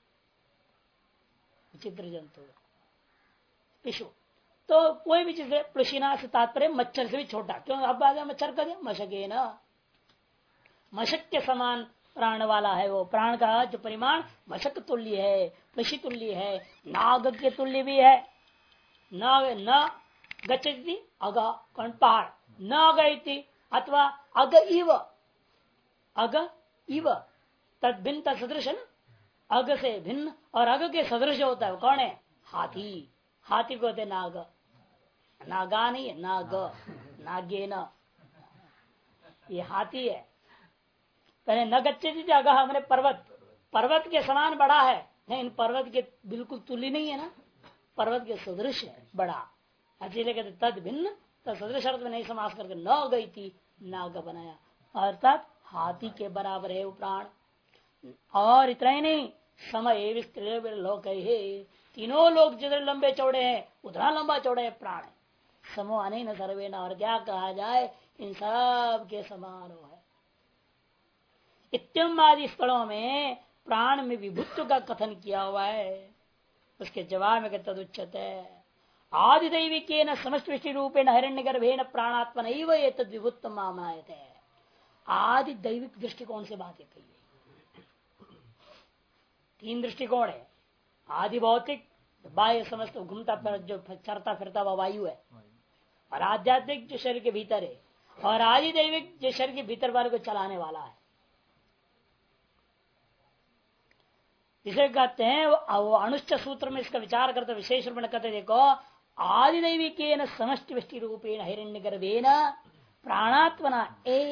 विचित्र जंतु पिशु। तो कोई भी चीज प्लुशिना से तात्पर्य मच्छर से भी छोटा। क्यों? अब आ गया मच्छर का, मशके ना, मशक के समान प्राण वाला है वो। प्राण का जो परिमाण मशक तुल्य है, प्लुषि तुल्य है, नाग के तुल्य भी है। न गच्छति अगा कण पहाड़, न गई अथवा अग इव, अग इव तद भिन्न तत्सदृश है ना, अग से भिन्न और अग के सदृश होता है, कौन है? हाथी। हाथी को होते नाग, नागा नहीं है, नाग, नागे न, ये हाथी है। पहले न गच्चे थी अगह हमने पर्वत, पर्वत के समान बड़ा है, लेकिन पर्वत के बिल्कुल तुल्य नहीं है ना, पर्वत के सदृश है बड़ा, इसीलिए कहते तद भिन्न सदृश अर्थ में नहीं समास करके न गई थी नाग बनाया, अर्थात हाथी के बराबर है वो प्राण। और इतना ही नहीं, समय लोक है, तीनों लोग जितने लंबे चौड़े हैं उतना लंबा चौड़े है प्राण है। समूह नहीं न सर्वे न, और क्या कहा जाए, इन सब के समान है। इत्यम आदि स्थलों में प्राण में विभुत्व का कथन किया हुआ है। उसके जवाब में तदुच्यते आदि दैविक न समष्टि रूपेण हिरण्य गर्भेण प्राणात्मन ये तद विभुत्व मामनायते। आदि दैविक दृष्टिकोण से बात कही है। तीन दृष्टिकोण है, आदि भौतिक बाह्य समस्त घूमता फिर जो चरता फिरता हुआ वायु है, और आध्यात्मिक जो शरीर के भीतर है, और आदि दैविक जो शरीर के भीतर वाले को चलाने वाला है। इसे कहते हैं वो अनुष्ठ सूत्र में इसका विचार करते विशेष रूप में कहते देखो आदि दैविक समष्टि वृष्टि रूपेण हिरण्य गर्भेन प्राणात्मना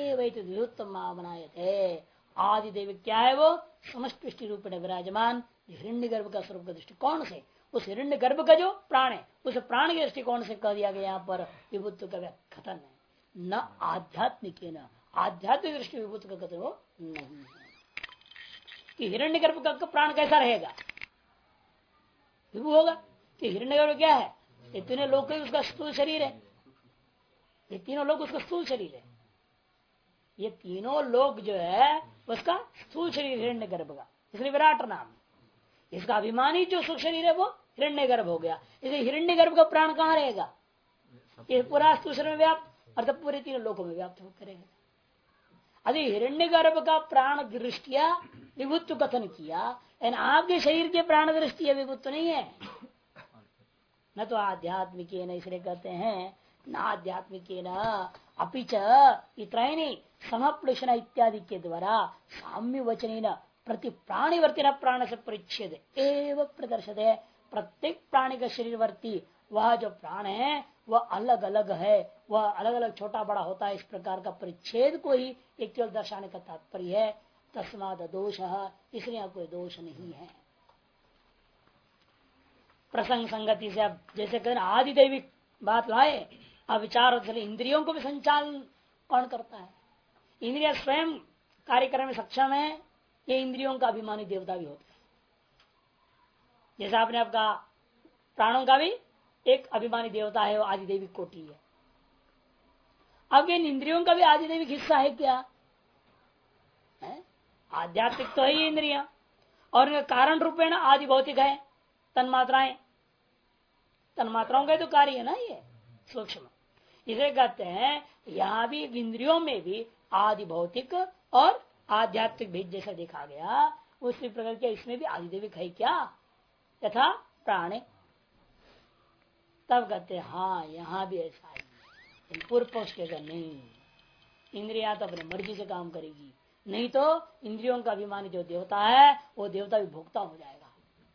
एवं आदि दैविक क्या है, वो समष्टि वृष्टि रूपेण विराजमान हिरण्य गर्भ का स्वरूप का दृष्टिकोण से, उस हिरण्य गर्भ का जो प्राण है उस प्राण के दृष्टिकोण से कह दिया गया यहाँ पर विभुत्व का कथन है। न आध्यात्मिक न आध्यात्मिक दृष्टि विभुत्व का कथन वो नहीं है कि हिरण्य गर्भ का प्राण कैसा रहेगा, विभु होगा कि हिरण्य गर्भ क्या है, ये तीनों लोग का उसका स्थूल शरीर है, ये तीनों लोग उसका स्थूल शरीर है, ये तीनों लोग जो है उसका स्थूल शरीर हिरण्य गर्भ का, इसलिए विराट नाम। इसका अभिमानी जो सुख शरीर है वो हिरण्य गर्भ हो गया, इसलिए हिरण्य गर्भ का प्राण कहाँ रहेगा, ये पूरा स्थूल शरीर में व्याप्त अर्थात पूरे तीनों लोगों में व्याप्त करेगा। अरे हिरण्य गर्भ का प्राण दृष्टिया विभुत्व कथन किया, लेकिन आपके शरीर के प्राण दृष्टिया विभुत्व नहीं है, न तो आध्यात्मिक न, इसलिए कहते हैं न आध्यात्मिक न अपिच इतना ही नहीं समप्लुषण इत्यादि के द्वारा साम्य वचन प्रति प्राणिवर्ती न प्राण से परिच्छेद एवं प्रदर्शित है। प्रत्येक प्राणी का शरीरवर्ती वह जो प्राण है वह अलग अलग है, वह अलग अलग छोटा बड़ा होता है, इस प्रकार का परिच्छेद को ही एक केवल दर्शाने का तात्पर्य है। तस्माद दोष, इसलिए कोई दोष नहीं है। प्रसंग संगति से अब जैसे कहते आदि दैविक बात लाए, अब विचार इंद्रियों को भी संचालन कौन करता है, इंद्रिया स्वयं कार्य करने में सक्षम है, ये इंद्रियों का अभिमानी देवता भी होता है। जैसे आपने आपका प्राणों का भी एक अभिमानी देवता है, वो आदि दैविक कोटि है। अब इन इंद्रियों का भी आदि दैविक हिस्सा है क्या है? आध्यात्मिक तो है ये इंद्रिया, और इनका कारण रूपेण आदि भौतिक है, तन्मात्राएं, तन्मात्राओं का तो कार्य है ना ये सूक्ष्म। इसे कहते हैं यहाँ भी इंद्रियों में भी आदि भौतिक और आध्यात्मिक भेद जैसा देखा गया, उसी प्रकार के इसमें भी आदि दैविक है क्या, यथा प्राणे। तब कहते हाँ यहाँ भी ऐसा है। पूर्व पक्ष के नहीं, इंद्रिया तो अपने मर्जी से काम करेगी, नहीं तो इंद्रियों का अभिमानी जो देवता है वो देवता भी भोक्ता हो जाएगा।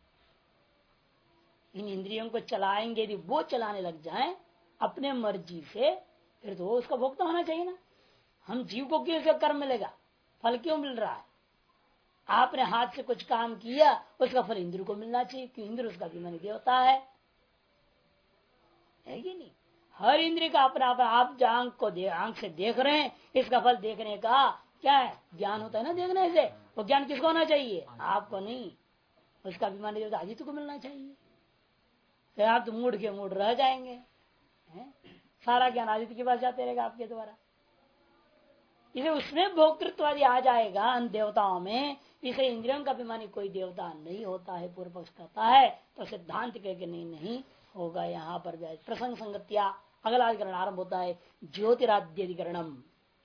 इन इंद्रियों को चलाएंगे यदि वो चलाने लग जाएं अपने मर्जी से, फिर तो वो उसका भोक्ता होना चाहिए ना। हम जीव को क्यों इसका कर्म मिलेगा, फल क्यों मिल रहा है? आपने हाथ से कुछ काम किया उसका फल इंद्र को मिलना चाहिए, क्यों इंद्र उसका अभिमानी देवता है कि नहीं। हर इंद्रिय का अपना अपना, आप जो आंख को आंख से देख रहे हैं इसका फल देखने का क्या है, ज्ञान होता है ना देखने से। वो ज्ञान किसको होना चाहिए, आपको नहीं, उसका अभिमानी देवता आदित्य को मिलना चाहिए। फिर आप तो मूड के मूड रह जाएंगे, सारा ज्ञान आदित्य के पास जाते रहेगा आपके द्वारा। इसे उसमें भोक्तृत्व आ जाएगा अन देवताओं में। इसे इंद्रियों का अभिमानी कोई देवता नहीं होता है, पूर्व पक्ष कहता है, तो सिद्धांत कह नहीं होगा। यहाँ पर प्रसंग संगत्या अगला अधिकरण आरंभ होता है, ज्योतिराद्य अधिकरणम।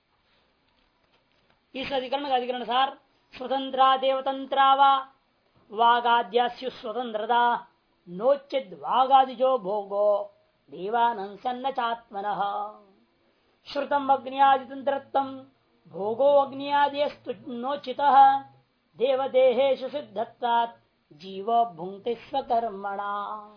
इस अधिकरण का अधिकरण सार स्वतंत्रा देवतंत्रा वागाद्यास्यु स्वतंत्रता नोचित वागादिजो भोगो देवानंद सन्न चात्मन श्रुतम अग्नियादितंत्रत्वम भोगो अग्नियादेस्तुनोचित देवदेहेषु सिद्धत्वात् जीव भुंक्ति स्वकर्मणा।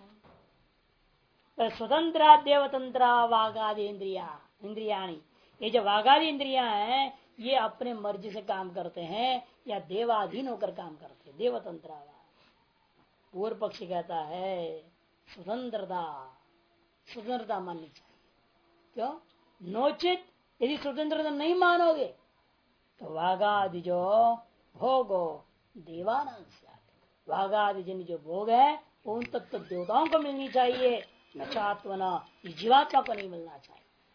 स्वतंत्र देवतंत्र वागादि इंद्रियाणी, ये जो वागादि इंद्रिया हैं ये अपने मर्जी से काम करते हैं या देवाधीन होकर काम करते हैं। देवतंत्र पूर्व पक्षी कहता है स्वतंत्रता, स्वतंत्रता माननी चाहिए। क्यों? नोचित यदि स्वतंत्रता नहीं मानोगे तो वागादि जो भोगो देवानां स्यात्, वागादि जिन जो भोग है उन तत्व देवताओं को मिलनी चाहिए, न चात्मना जीवात्मा को नहीं मिलना चाहिए।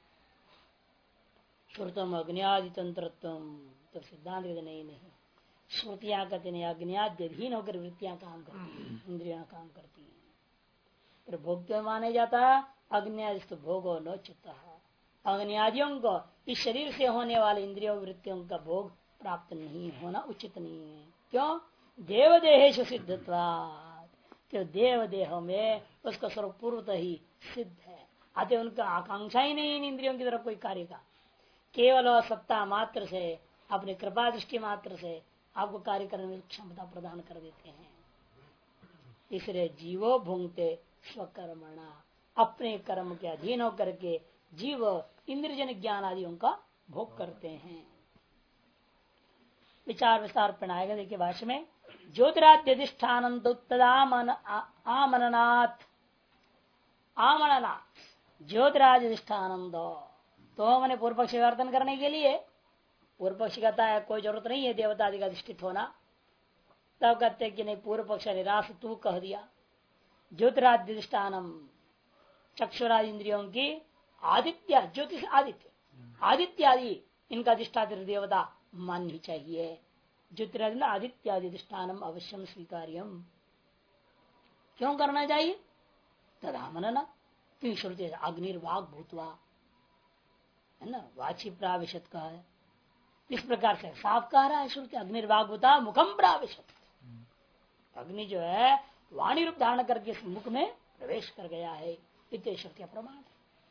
श्रुतम अग्नियादि तंत्रत्वम, तो सिद्धांत कहते नहीं, श्रुतियां कहते नहीं, अग्नियाद्यधीन होकर वृत्तियां काम करती है, इंद्रियां काम करती हैं। फिर भोग क्यों माने जाता है? अग्नियादि भोगो नोचित, अग्नियादियों को इस शरीर से होने वाले इंद्रियों वृत्तियों का भोग प्राप्त नहीं होना उचित नहीं है। क्यों? देवदेहेषु सिद्धत्वात्, क्यों देव देह में उसका स्वरूप पूर्वतः ही सिद्ध है। अतः उनका आकांक्षा ही नहीं इन इंद्रियों की तरफ कोई कार्य का, केवल सत्ता मात्र से अपने कृपा दृष्टि मात्र से आपको कार्य करने में क्षमता प्रदान कर देते हैं। इसलिए जीवो भुंगते स्वकर्मणा, अपने कर्म के अधीन होकर के जीव इंद्रजन ज्ञान आदियों का भोग करते हैं। विचार विस्तार प्रणाएगा देखिए भाष्य में, ज्योतिराद्यधिष्ठान आमननाथ, आमननाथ ज्योतिराधिष्ठानंद, तो मैंने पूर्व पक्ष वर्तन करने के लिए पूर्व पक्ष कहता है कोई जरूरत नहीं है देवता आदि का अधिष्ठित होना, तब कहते कि नहीं पूर्व पक्ष निराश तू कह दिया। ज्योतिराधिष्ठानम चक्षुरादि इंद्रियों की आदित्य, ज्योतिष आदित्य, आदित्य आदि इनका अधिष्ठात्र देवता माननी चाहिए। ज्योतिरादि आदित्यादि अधिष्ठानम अवश्यम स्वीकार्यम, क्यों करना चाहिए? तदा मनना, क्योंकि श्रुति अग्निर्वाग भूतवा है ना, वाची प्राविशत का है, इस प्रकार से साफ कह रहा है श्रुति, अग्निर्वाग भूता मुखम प्राविशत, अग्नि जो है वाणी रूप धारण करके इस मुख में प्रवेश कर गया है, इतने श्रुति प्रमाण है।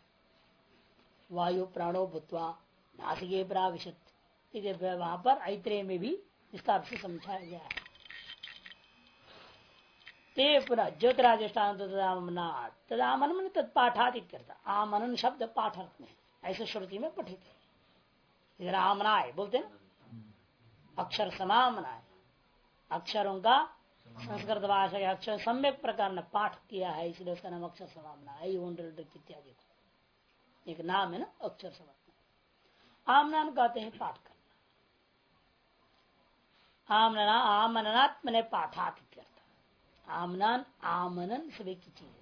वायु प्राणो भूतवा नासिके प्राविशत, वहां पर ऐत्रेय में भी विस्तार से समझाया गया है। ते पुनः ज्योतिराधिष्ठान तदामन तत्पाठात इत्यर्थ, आमनन शब्द पाठार्थ में ऐसे श्रुति में पठित है। इधर आमनाय बोलते हैं, अक्षर समामनाय, अक्षरों का संस्कृत भाषा के अक्षर सम्यक प्रकार ने पाठ किया है, इसलिए उसका नाम अक्षर समामना इत्यादि एक नाम है ना अक्षर समामना। आमनान कहते हैं पाठ करना, आमना आमननात्मने पाठात इत्यर्थ, आमनान आमनन सभी की चीज।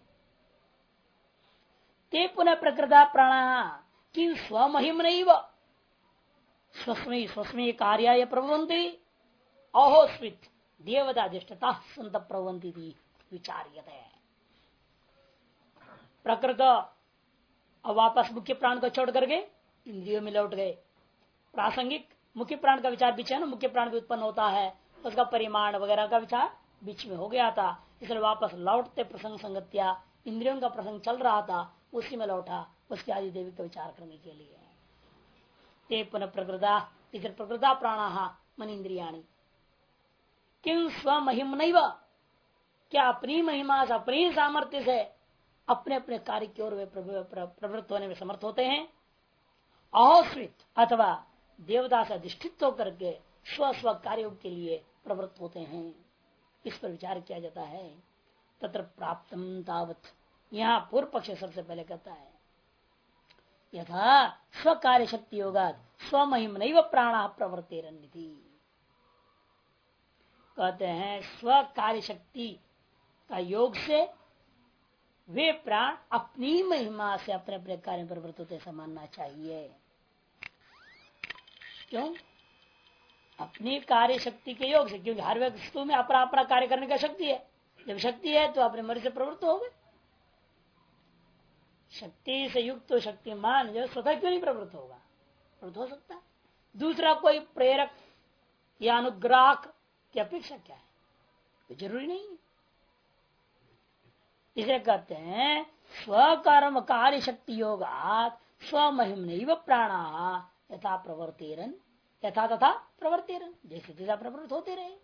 ते पुनः प्रकृता प्राणा कि स्वमहिम नहीं व स्वस्मी स्वस्मी कार्याय प्रभवंती अहोस्वित देवताधिष्ठता संत प्रवंती विचार्यते। प्रकृत अब वापस मुख्य प्राण को छोड़ करके इंद्रियों में लौट गए। प्रासंगिक मुख्य प्राण का विचार बीच है ना, मुख्य प्राण भी उत्पन्न होता है, उसका परिमाण वगैरह का विचार बीच में हो गया था, इसलिए वापस लौटते प्रसंग संगत्या इंद्रियों का प्रसंग चल रहा था, उसी में लौटा उसके आदि देवी का विचार करने के लिए। ते पुनः प्रकृता, इधर प्रकृता प्राणा मन इंद्रियाणी किं स्वमहिम नहीं, क्या अपनी महिमा से अपनी सामर्थ्य से अपने अपने कार्य की ओर वे प्रवृत्त होने में समर्थ होते हैं। अहोस्वित अथवा देवता से अधिष्ठित होकर के स्व स्व कार्यों के लिए प्रवृत्त होते हैं, इस पर विचार किया जाता है। तत्र प्राप्तम तावत, यहाँ पूर्व पक्ष सबसे पहले कहता है यथा स्व कार्य शक्ति योगा स्वमहिम नहीं प्राण प्रवृत्ति, कहते हैं स्व कार्य शक्ति का योग से वे प्राण अपनी महिमा से अपने अपने कार्य प्रवृत्त होते ऐसा मानना चाहिए। क्यों? अपनी कार्य शक्ति के योग से, क्योंकि हर वस्तु में अपना अपना कार्य करने का शक्ति है, जब शक्ति है तो अपने मर्जी से प्रवृत्त हो गए। शक्ति से युक्त तो शक्तिमान जो स्वतः क्यों नहीं प्रवृत्त होगा? प्रवृत्त हो सकता है, दूसरा कोई प्रेरक या अनुग्राहक की अपेक्षा क्या है, तो जरूरी नहीं है। इसे कहते हैं स्वकर्म कार्य शक्ति योगा स्वमहिम नहीं प्राणा यथा प्रवर्तेरन यथा तथा प्रवृत्ति जैसे जैसा प्रवृत्त होते रहे।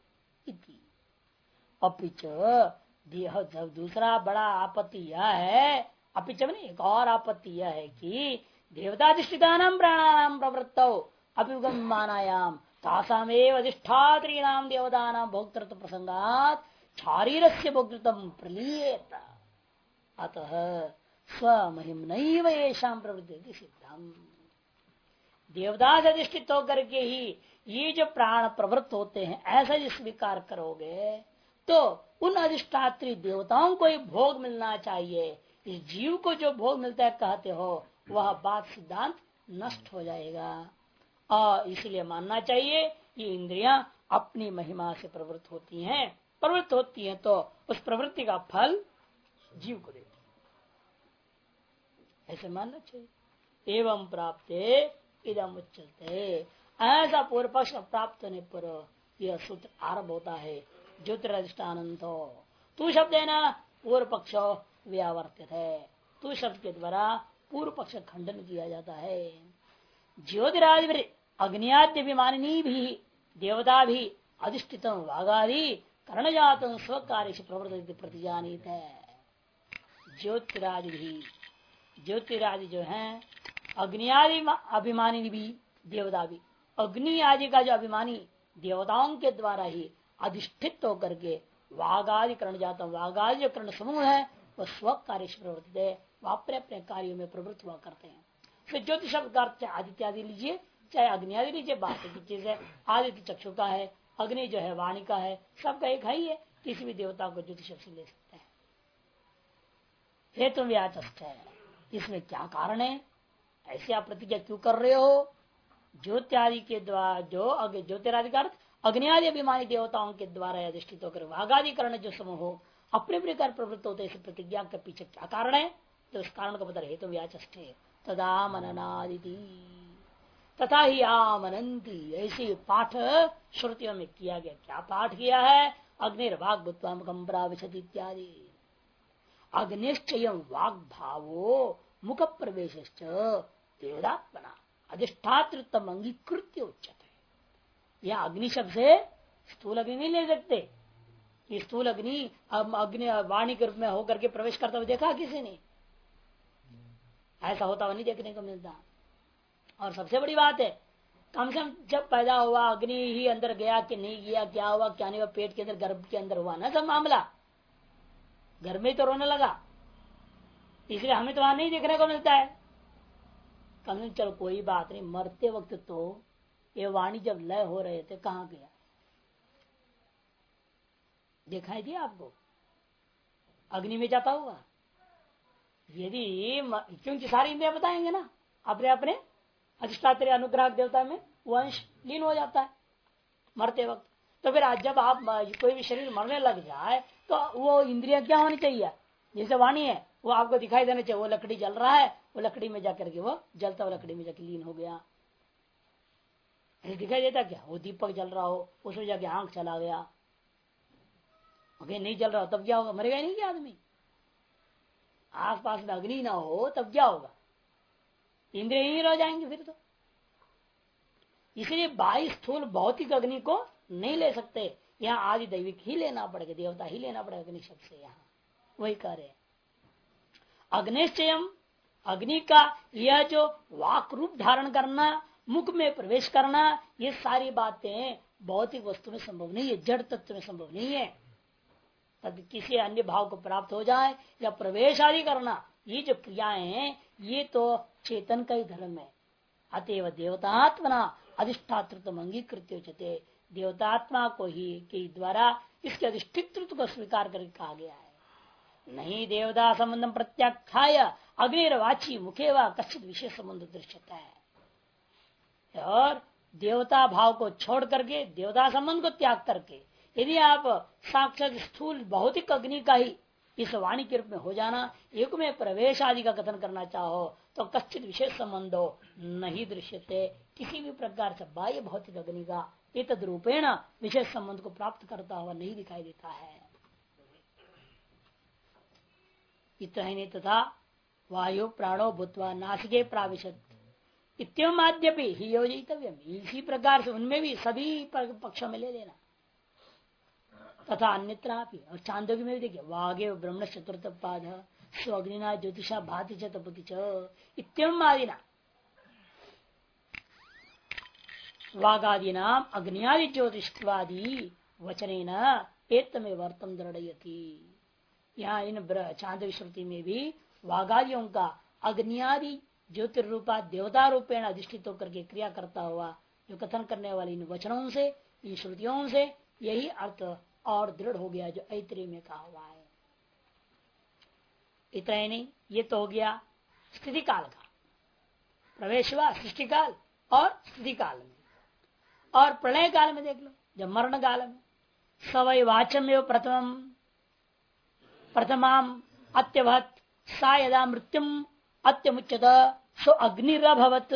अपिच देह दूसरा बड़ा आपत्ति यह है, अपिच में एक और आपत्ति यह है कि देवताधिष्ठितानां प्राणानां प्रवृत्तौ अभिगमानायाम तासामेव अधिष्ठात्रीणां देवतानां भोक्तृत्व प्रसंगात शारीरस्य भोक्तृत्वं प्रलीयेत। अतः स्वमहिम्नैव येषां प्रवृत्ति सिद्धम। देवदास अधिष्ठित होकर के ही ये जो प्राण प्रवृत्त होते हैं, ऐसा जो स्वीकार करोगे तो उन अधिष्ठात्री देवताओं को ही भोग मिलना चाहिए। इस जीव को जो भोग मिलता है कहते हो, वह बात सिद्धांत नष्ट हो जाएगा। और इसलिए मानना चाहिए ये इंद्रियां अपनी महिमा से प्रवृत्त होती हैं। प्रवृत्त होती हैं तो उस प्रवृत्ति का फल जीव को देती है, ऐसे मानना चाहिए। एवं प्राप्त इदम उच्चते, ऐसा पूर्व पक्ष प्राप्त होने पर यह सूत्र आरंभ होता है। ज्योतिराधिष्ठानंतो तू शब्द है ना, पूर्व पक्ष व्यावर्तित है। तू शब्द के द्वारा पूर्व पक्ष खंडन किया जाता है। ज्योतिरादि अग्नियाद्य अभिमानिनी भी देवता भी अधिष्ठित वागादि कर्णजात स्व कार्य से प्रवर्तित प्रतिजानित है। ज्योतिरादि भी, ज्योतिरादि जो है अग्नियादि अभिमानी भी देवता भी, अग्नि आदि का जो अभिमानी देवताओं के द्वारा ही अधिष्ठित होकर के वागादि कर्ण जाता, वागादि जो कर्ण समूह है वह स्व कार्य से प्रवर्तित है, वह अपने अपने कार्यों में प्रवृत्त हुआ करते हैं। फिर ज्योतिष शब्द का अर्थ चाहे आदित्य आदि लीजिए, चाहे अग्नि आदि लीजिए, बात की चीज है। आदित्य चक्षु का है, अग्नि जो है वाणी का है, सबका एक है ही है। किसी भी देवता को ज्योतिष से ले सकते हैं। हेतु व्याचष्ट है, इसमें क्या कारण है? ऐसे आप प्रतिज्ञा क्यों कर रहे हो? ज्योत्यादि के द्वारा, जो ज्योतिरादि का अर्थ अग्नियादि अभिमानी देवताओं के द्वारा अधिष्ठित होकर वागादि कर्ण जो समूह हो अपने प्रकार प्रवृत्त होते, इस प्रतिज्ञा के पीछे क्या कारण है? तो उस कारण को बता रहे। हेतु व्याचष्टे तदा मननादिति, तथा ही आमनंती, ऐसी पाठ श्रुतियों में किया गया। क्या पाठ किया है? अग्निर्वाग भूत्वाम प्राविशति इत्यादि। अग्निश्चयम वाग भावो मुख प्रवेश देवदात्मना अधिष्ठातृत्व अंगीकृत्य उच्चते। यह अग्नि शब्द से स्थूल अग्नि नहीं ले सकते। ये स्थूल अग्नि अब अग्नि वाणी के रूप में होकर के प्रवेश करता हुआ देखा किसी ने? ऐसा होता हुआ नहीं देखने को मिलता। और सबसे बड़ी बात है, कम से कम जब पैदा हुआ अग्नि ही अंदर गया कि नहीं गया, क्या हुआ क्या नहीं हुआ, पेट के अंदर गर्भ के अंदर हुआ ना सब मामला, घर में तो रोने लगा, इसलिए हमें तो वहां नहीं देखने को मिलता है। कम से चलो कोई बात नहीं, मरते वक्त तो ये वाणी जब लय हो रहे थे कहाँ गया दिखाई दिया आपको? अग्नि में जाता हुआ। यदि क्योंकि सारी इंद्रियां बताएंगे ना अपने अपने अधिष्ठात्री अनुग्रह देवता में वंश लीन हो जाता है मरते वक्त। तो फिर आज जब आप कोई भी शरीर मरने लग जाए तो वो इंद्रियां क्या होनी चाहिए? जैसे वाणी है वो आपको दिखाई देना चाहिए। वो लकड़ी जल रहा है, वो लकड़ी में जाकर के वो जलता हुआ लकड़ी में जाकर लीन हो गया, ऐसे दिखाई देता क्या? वो दीपक जल रहा हो उसमें जाके आंख चला गया, अगर नहीं जल रहा हो तब क्या होगा? मरेगा ही नहीं क्या आदमी? आस पास में अग्नि ना हो तब क्या होगा? इंद्रिय ही रह जाएंगे फिर तो। इसलिए बाई स्थूल भौतिक अग्नि को नहीं ले सकते, यहाँ आदि दैविक ही लेना पड़ेगा, देवता ही लेना पड़ेगा अग्नि शब्द से। यहाँ वही कार्य अग्निश्चयम, अग्नि का यह जो वाक रूप धारण करना, मुख में प्रवेश करना, ये सारी बातें भौतिक वस्तु में संभव नहीं है, जड़ तत्व में संभव नहीं है। तब किसी अन्य भाव को प्राप्त हो जाए या प्रवेश आदि करना, ये जो क्रियाएं हैं ये तो चेतन का ही धर्म है। अतएव देवतात्मना अधिष्ठातृत्व अंगीकृत उच्यते, देवतात्मा को ही के द्वारा इसके अधिष्ठितृत्व को स्वीकार करके कहा गया है। नहीं देवता संबंध प्रत्याख्याय अग्निर्वाची मुखे व कश्चित विशेष संबंध दृश्यता है। और देवता भाव को छोड़ करके, देवता संबंध को त्याग करके यदि आप साक्षात स्थूल भौतिक अग्नि का ही इस वाणी के रूप में हो जाना, एक में प्रवेश आदि का कथन करना चाहो तो कश्चित विशेष संबंधो नहीं दृश्यते, किसी भी प्रकार से बाह्य भौतिक अग्नि का एतद रूपेण विशेष संबंध को प्राप्त करता हुआ नहीं दिखाई देता है। इतना ही नहीं, तथा वायु प्राणो भूत्वा नासिके प्राविशत, इत्यम माध्यपि ही योजितव्यम, इसी प्रकार से उनमें भी सभी पक्षों में ले लेना। तथा अन्यत्र भी, और चांदोग्य में भी देखिए वागे ब्रह्मण चतुर्थ पाद स्वग्निना ज्योतिषा भाति च तपति च इत्यम आदिना वागादीना अग्नियादि ज्योतिषवादी वचन एतमे वर्तम दृढ़यति। यहाँ इन चांदोग्य श्रुति में भी वागादियों का अग्नियादि ज्योतिरूपा देवता रूपेण अधिष्ठित होकर के क्रिया करता हुआ जो कथन करने वाले इन वचनों से, इन श्रुतियों से यही अर्थ और दृढ़ हो गया जो ऐतरेय में कहा हुआ है। इतना ही नहीं, ये तो हो गया स्थिति काल का, प्रवेश हुआ सृष्टि काल और स्थिति काल में। और प्रलय काल में देख लो, जब मरण काल में सवै वाचम एवं प्रथमाम अत्यवत सा यदा मृत्युम अत्यमुच्यत सो अग्निरभवत।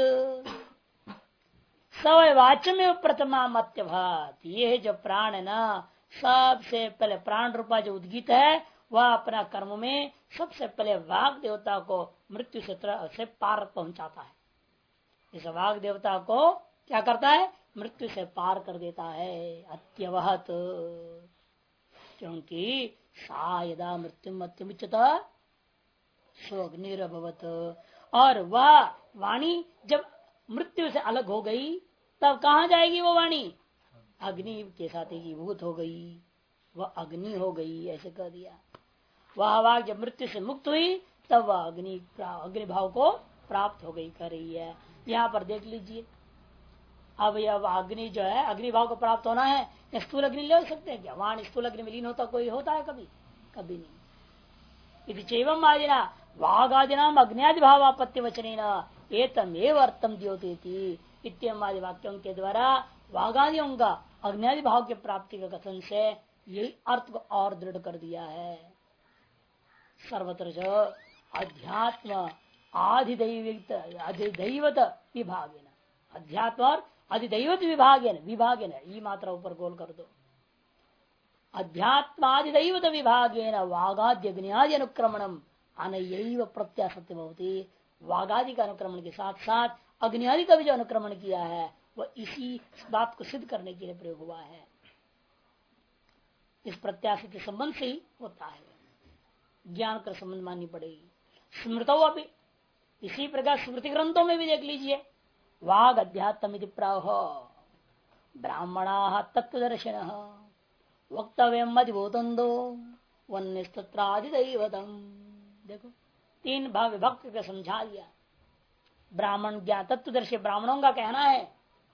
सवै वाचम एवं प्रथमाम अत्यवत, ये जो प्राण है ना, सबसे पहले प्राण रूपा जो उद्गीत है वह अपना कर्म में सबसे पहले वाग देवता को मृत्यु से पार पहुंचाता है। इस वाग देवता को क्या करता है, मृत्यु से पार कर देता है, अत्यवहत। क्योंकि सा यदा मृत्यु अत्यमुच्यत सो अग्निरभवत, और वह वाणी जब मृत्यु से अलग हो गई तब कहाँ जाएगी वो वाणी, अग्नि के साथ एकीभूत हो गई, वह अग्नि हो गई, ऐसे कह दिया। वह वाग जब मृत्यु से मुक्त हुई तब वह अग्नि भाव को प्राप्त हो गई, कर रही है। यहाँ पर देख लीजिए, अब यह अग्नि जो है अग्नि भाव को प्राप्त होना है, या स्थूल अग्नि ले सकते हैं क्या, वहां स्थूल अग्नि में लीन होता कोई होता है कभी, कभी नहीं। यदि चैवम आदिना वागादिनाम अग्नियादि भाव आपत्ति वचन एतमेव अर्थम द्योति इत्यम आदि वाक्यों के द्वारा वागादियों का अग्नियादि भाव के प्राप्ति के कथन से यही अर्थ को और दृढ़ कर दिया है। सर्वत्र जो अध्यात्म अधिदैवत विभागेन, अध्यात्म और अधिदैवत विभागेन ये मात्रा ऊपर गोल कर दो, अध्यात्मादिदैवत विभागेन वागाद्य अग्नियादि अनुक्रमणम अनयैव प्रत्याशक्ति भवति। वागादि का अनुक्रमण के साथ साथ अग्नियादि का भी जो अनुक्रमण किया है वह इसी बात को सिद्ध करने के लिए प्रयोग हुआ है। इस प्रत्याशा के संबंध से ही होता है, ज्ञान का संबंध माननी पड़ेगी। स्मृतो अभी, इसी प्रकार स्मृति ग्रंथों में भी देख लीजिए, वाग अध्यात्म प्राह ब्राह्मणा तत्वदर्शिन वक्तव्यम अधिभूतंदो वन्यस्त्रादिदैवतम। देखो तीन भाग विभक्त का समझा दिया। ब्राह्मण ज्ञान तत्वदर्शी ब्राह्मणों का कहना है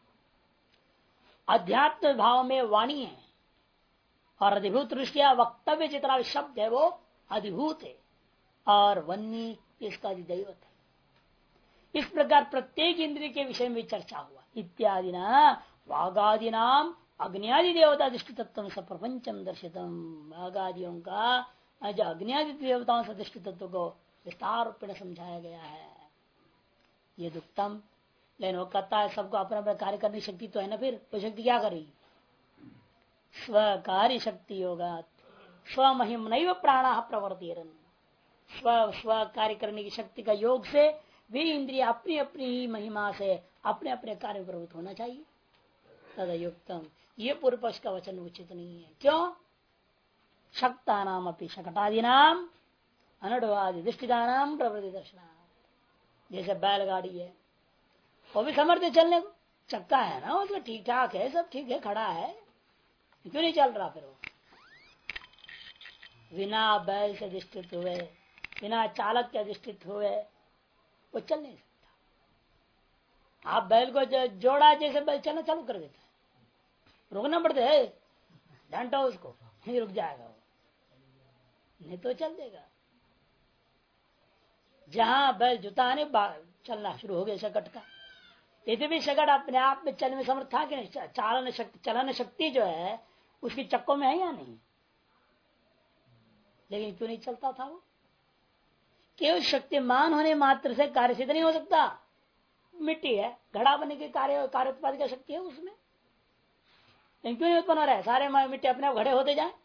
अध्यात्म भाव में वाणी है, और अधिभूत दृष्टिया वक्तव्य जितना शब्द है वो अधिभूत है, और वन्नी इसका अधिदैवत है। इस प्रकार प्रत्येक इंद्रिय के विषय में चर्चा हुआ। इत्यादि ना वागादीनाम अग्नियादि देवता दृष्टि तत्व से प्रपंचम दर्शितम, वागादियों का जो अग्नियादि देवताओं से दृष्टि तत्व को विस्तार रूप में समझाया गया है। ये दुक्तम, लेकिन वो कहता है सबको अपना अपना कार्य करने की शक्ति तो है ना, फिर वो शक्ति क्या करेगी, स्वकार्य शक्ति होगा। स्वमहिम नैव प्राणा प्रवर्तिरन, स्व कार्य करने की शक्ति का योग से वे इंद्रिय अपनी अपनी ही महिमा से अपने अपने कार्य प्रवृत्त होना चाहिए। तदयुक्तम, ये पूर्व पक्ष का वचन उचित नहीं है। क्यों, शक्ता नाम अपनी शकटादि नाम अनडवादि दृष्टिदा नाम प्रवृत्ति दर्शना। जैसे बैलगाड़ी है, वो भी समर्थ है चलने को, चक्का है ना उसका, ठीक ठाक है, सब ठीक है, खड़ा है, क्यों नहीं चल रहा। फिर वो बिना बैल से अधिष्ठित हुए, बिना चालक के अधिष्ठित हुए वो चल नहीं सकता। आप बैल को जोड़ा, जैसे बैल चलना चालू कर देता है, रुकना पड़ता है, डांटा उसको, नहीं रुक जाएगा वो, नहीं तो चल देगा। जहां बैल जुताने चलना शुरू हो गया शकट का, यदि भी शकट अपने आप में चलने में समर्थ था कि नहीं, चलन शक्ति जो है उसकी चक्कों में है या नहीं, लेकिन क्यों नहीं चलता था वो, केवल शक्तिमान होने मात्र से कार्य सिद्ध नहीं हो सकता। मिट्टी है, घड़ा बनने के कार्य उत्पाद की शक्ति है उसमें, लेकिन क्यों नहीं उत्पन्न हो रहा है, सारे मिट्टी अपने आप घड़े होते जाए,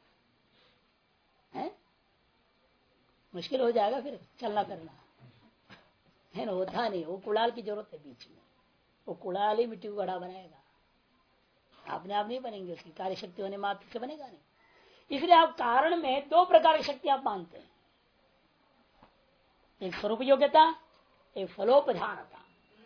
मुश्किल हो जाएगा फिर चलना करना। है ना, होता नहीं। वो कुड़ाल की जरूरत है बीच में, वो कुड़ाल ही मिट्टी को गढ़ा बनाएगा, अपने आप नहीं बनेंगे, उसकी कार्य शक्ति होने मात्र से बनेगा नहीं। इसलिए आप कारण में दो प्रकार की शक्ति आप मानते हैं, एक स्वरूप योग्यता, एक फलोपधानता।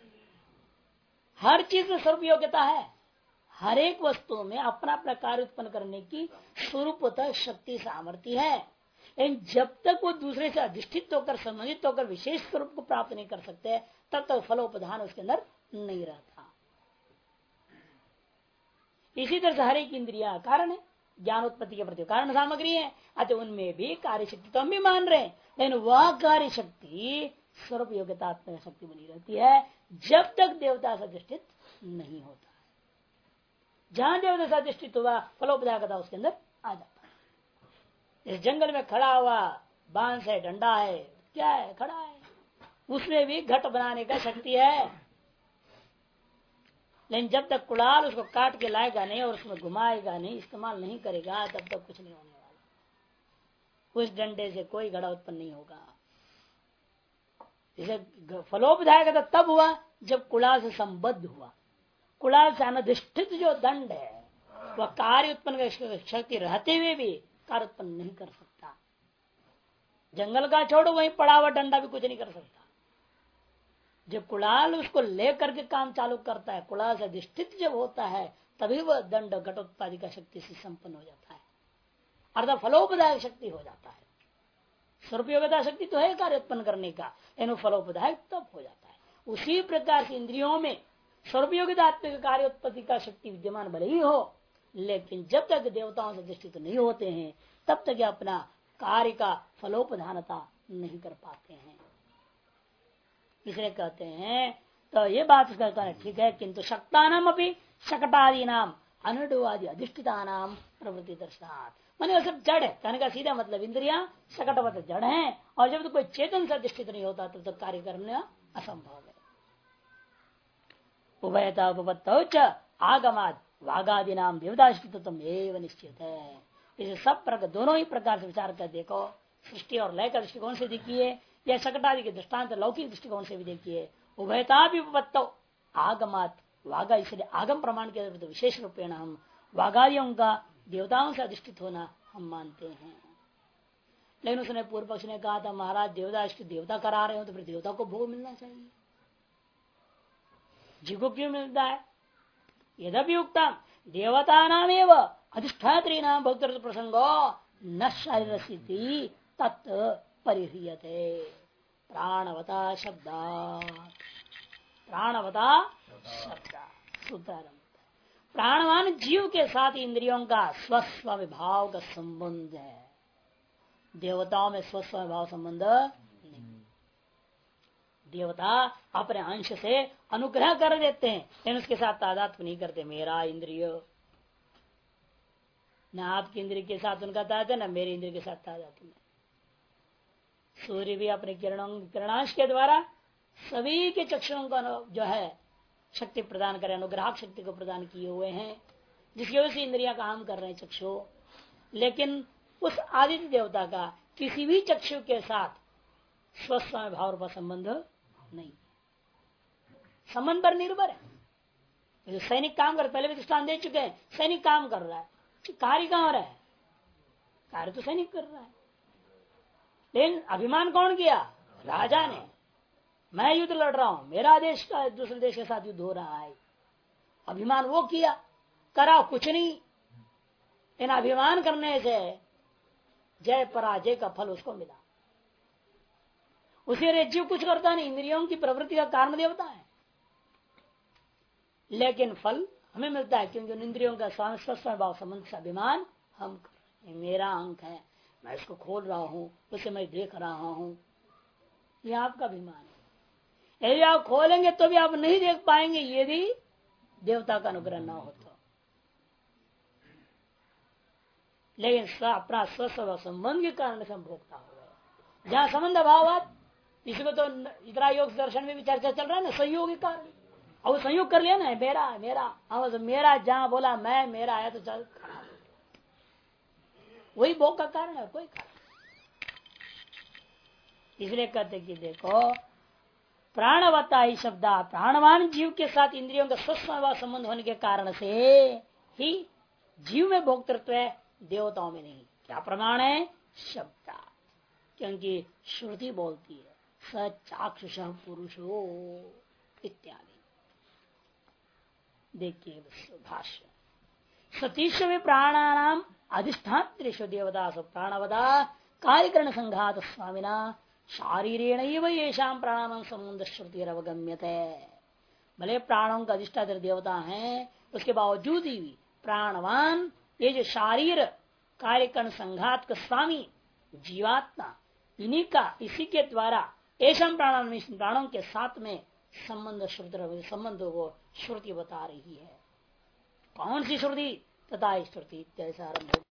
हर चीज में स्वरूप योग्यता है, हर एक वस्तु में अपना अपना कार्य उत्पन्न करने की स्वरूपतः शक्ति सामर्थ्य है। लेकिन जब तक वो दूसरे से अधिष्ठित होकर संबंधित होकर विशेष स्वरूप को प्राप्त नहीं कर सकते, तब तक फलोपधान उसके अंदर नहीं रहता। इसी तरह से हर एक इंद्रिया कारण है, ज्ञान उत्पत्ति के प्रति कारण सामग्री है, अतः उनमें भी कार्य शक्ति तो हम भी मान रहे हैं, लेकिन वह कार्य शक्ति स्वरूप योग्यतात्मक शक्ति बनी रहती है जब तक देवता से अधिष्ठित नहीं होता है। जहां देवता से अधिष्ठित हुआ फलोपदायकता उसके अंदर आ जाता है। इस जंगल में खड़ा हुआ बांस है, डंडा है, क्या है, खड़ा है, उसमें भी घट बनाने का शक्ति है, लेकिन जब तक कुड़ाल उसको काट के लाएगा नहीं और उसमें घुमाएगा नहीं, इस्तेमाल नहीं करेगा, तब तक कुछ नहीं होने वाला। उस डंडे से कोई घड़ा उत्पन्न नहीं होगा। इसे फलोपधायक तब हुआ जब कुड़ाल से संबद्ध हुआ। कुड़ाल से अनधिष्ठित जो दंड है वह कार्य उत्पन्न शक्ति रहते हुए भी कार्य उत्पन्न नहीं कर सकता। जंगल का छोड़ो, वहीं पड़ा हुआ डंडा भी कुछ नहीं कर सकता। जब कुड़ाल उसको लेकर के काम चालू करता है, कुड़ाल से अधिष्ठित जब होता है, तभी वह दंड घटोत्पादी का शक्ति से संपन्न हो जाता है, अर्थात फलोपदायक शक्ति हो जाता है। स्वरूप योग्यता शक्ति तो है कार्य उत्पन्न करने का, लेकिन फलोपदायक तब हो जाता है। उसी प्रकार से इंद्रियों में स्वरूप योग्यतात्मक कार्य उत्पत्ति का शक्ति विद्यमान भले ही हो, लेकिन जब तक देवताओं से अधिष्ठित नहीं होते हैं, तब तक अपना कार्य का फलोपधानता नहीं कर पाते हैं। इसलिए कहते हैं, तो ये बात कहता है ठीक है, किंतु शक्तानाम अपनी शकटादि नाम अनुडवादि अधिष्ठिता नाम प्रवृत्ति दर्शनात्, माने सब जड़ है। कहने का सीधा मतलब इंद्रियां शकटवत जड़ हैं, और जब तो कोई चेतन से अधिष्ठित नहीं होता तब तक कार्य करना असंभव है। उभयता उपपत्त आगमाद वागादि नाम देवताश्रितत्व एवं निश्चित है। इसे सब प्रकार दोनों ही प्रकार से विचार कर देखो, सृष्टि और लय का दृष्टिकोण से देखिए या शकटादि के दृष्टांत लौकिक दृष्टिकोण से भी देखिए। उभयता भी उपपत्तो आगमात वागा, इसलिए आगम प्रमाण के विशेष रूपेण हम वागादियों का देवताओं से अधिष्ठित होना हम मानते हैं। लेकिन उसने पूर्व पक्ष ने कहा था, महाराज देवता करा रहे हो तो फिर देवता को भोग मिलना चाहिए, जी को क्यों मिलता है? यद्यपि उक्तम देवता नाम एवं अधिष्ठात्री नाम भक्त प्रसंगो न शरीर तत् परिह्रियते प्राणवता शब्दा, प्राणवता शब्दा सूत्रारंभ। प्राणवान जीव के साथ इंद्रियों का स्वस्व विभाव का संबंध है, देवताओं में स्वस्व विभाव संबंध नहीं। देवता अपने अंश से अनुग्रह कर देते हैं, लेकिन उसके साथ तादात्म्य नहीं करते। मेरा इंद्रिय न आपकी इंद्रिय के साथ उनका तादात्म्य, न मेरे इंद्रिय के साथ तादात्म्य। सूर्य भी अपने किरणांश के द्वारा सभी के चक्षुओं का जो है शक्ति प्रदान करे, अनुग्राहक शक्ति को प्रदान किए हुए हैं, जिसकी वजह से इंद्रिया काम कर रहे हैं चक्षु। लेकिन उस आदित्य देवता का किसी भी चक्षु के साथ स्वस्थ भाव का संबंध नहीं, संबंध पर निर्भर है। जो सैनिक काम कर, पहले भी दृष्टांत दे चुके हैं, सैनिक काम कर रहा है, कार्य कहाँ हो रहा है? कार्य तो सैनिक कर रहा है, लेकिन अभिमान कौन किया? राजा ने। मैं युद्ध लड़ रहा हूं, मेरा देश का दूसरे देश के साथ युद्ध हो रहा है, अभिमान वो किया, करा कुछ नहीं। इन अभिमान करने से जय पराजय का फल उसको मिला। उसे जीव कुछ करता नहीं, इंद्रियों की प्रवृत्ति का कारण देवता है, लेकिन फल हमें मिलता है क्योंकि उन इंद्रियों का स्वभाव संबंध से अभिमान हम कर रहे हैं। मेरा अंक है, मैं इसको खोल रहा हूं, उसे मैं देख रहा हूं, ये आपका अभिमान है। यदि आप खोलेंगे तो भी आप नहीं देख पाएंगे यदि देवता का अनुग्रह न हो तो। लेकिन अपना स्वस्व संबंध के कारण से हम भोगता हुआ, जहां संबंध अभाव, इसमें तो इतना योग दर्शन में भी चर्चा चल रहा है ना, संयोग के कारण। और संयोग कर लिया ना, मेरा मेरा तो मेरा जहां बोला मैं मेरा आया तो चल, वही भोग का कारण है, कोई कारण। इसलिए कहते कि देखो प्राणवता ही शब्द प्राणवान जीव के साथ इंद्रियों का सूक्ष्म संबंध होने के कारण से ही जीव में भोक्तृत्व है, देवताओं में नहीं। क्या प्रमाण है? शब्द, क्योंकि श्रुति बोलती है स चाक्षुष पुरुषो इत्यादि। देखिए भाष्य, सतीश में प्राणानाम अधिष्ठात्रेषु देवता प्राणवदा कार्यकरण संघात स्वामिना शारीरेण येषाम प्राणानाम संबंध श्रुति अवगम्यते। भले प्राणों का अधिष्ठात्र देवता हैं, उसके बावजूद ही प्राणवान ये जो शारीर कार्यकरण संघात का स्वामी जीवात्मा, इन्हीं का इसी के द्वारा ऐसा प्राणों के साथ में संबंध श्रुति संबंधों को श्रुति बता रही है। कौन सी श्रुति? तथा श्रुति इत्यादि आरंभ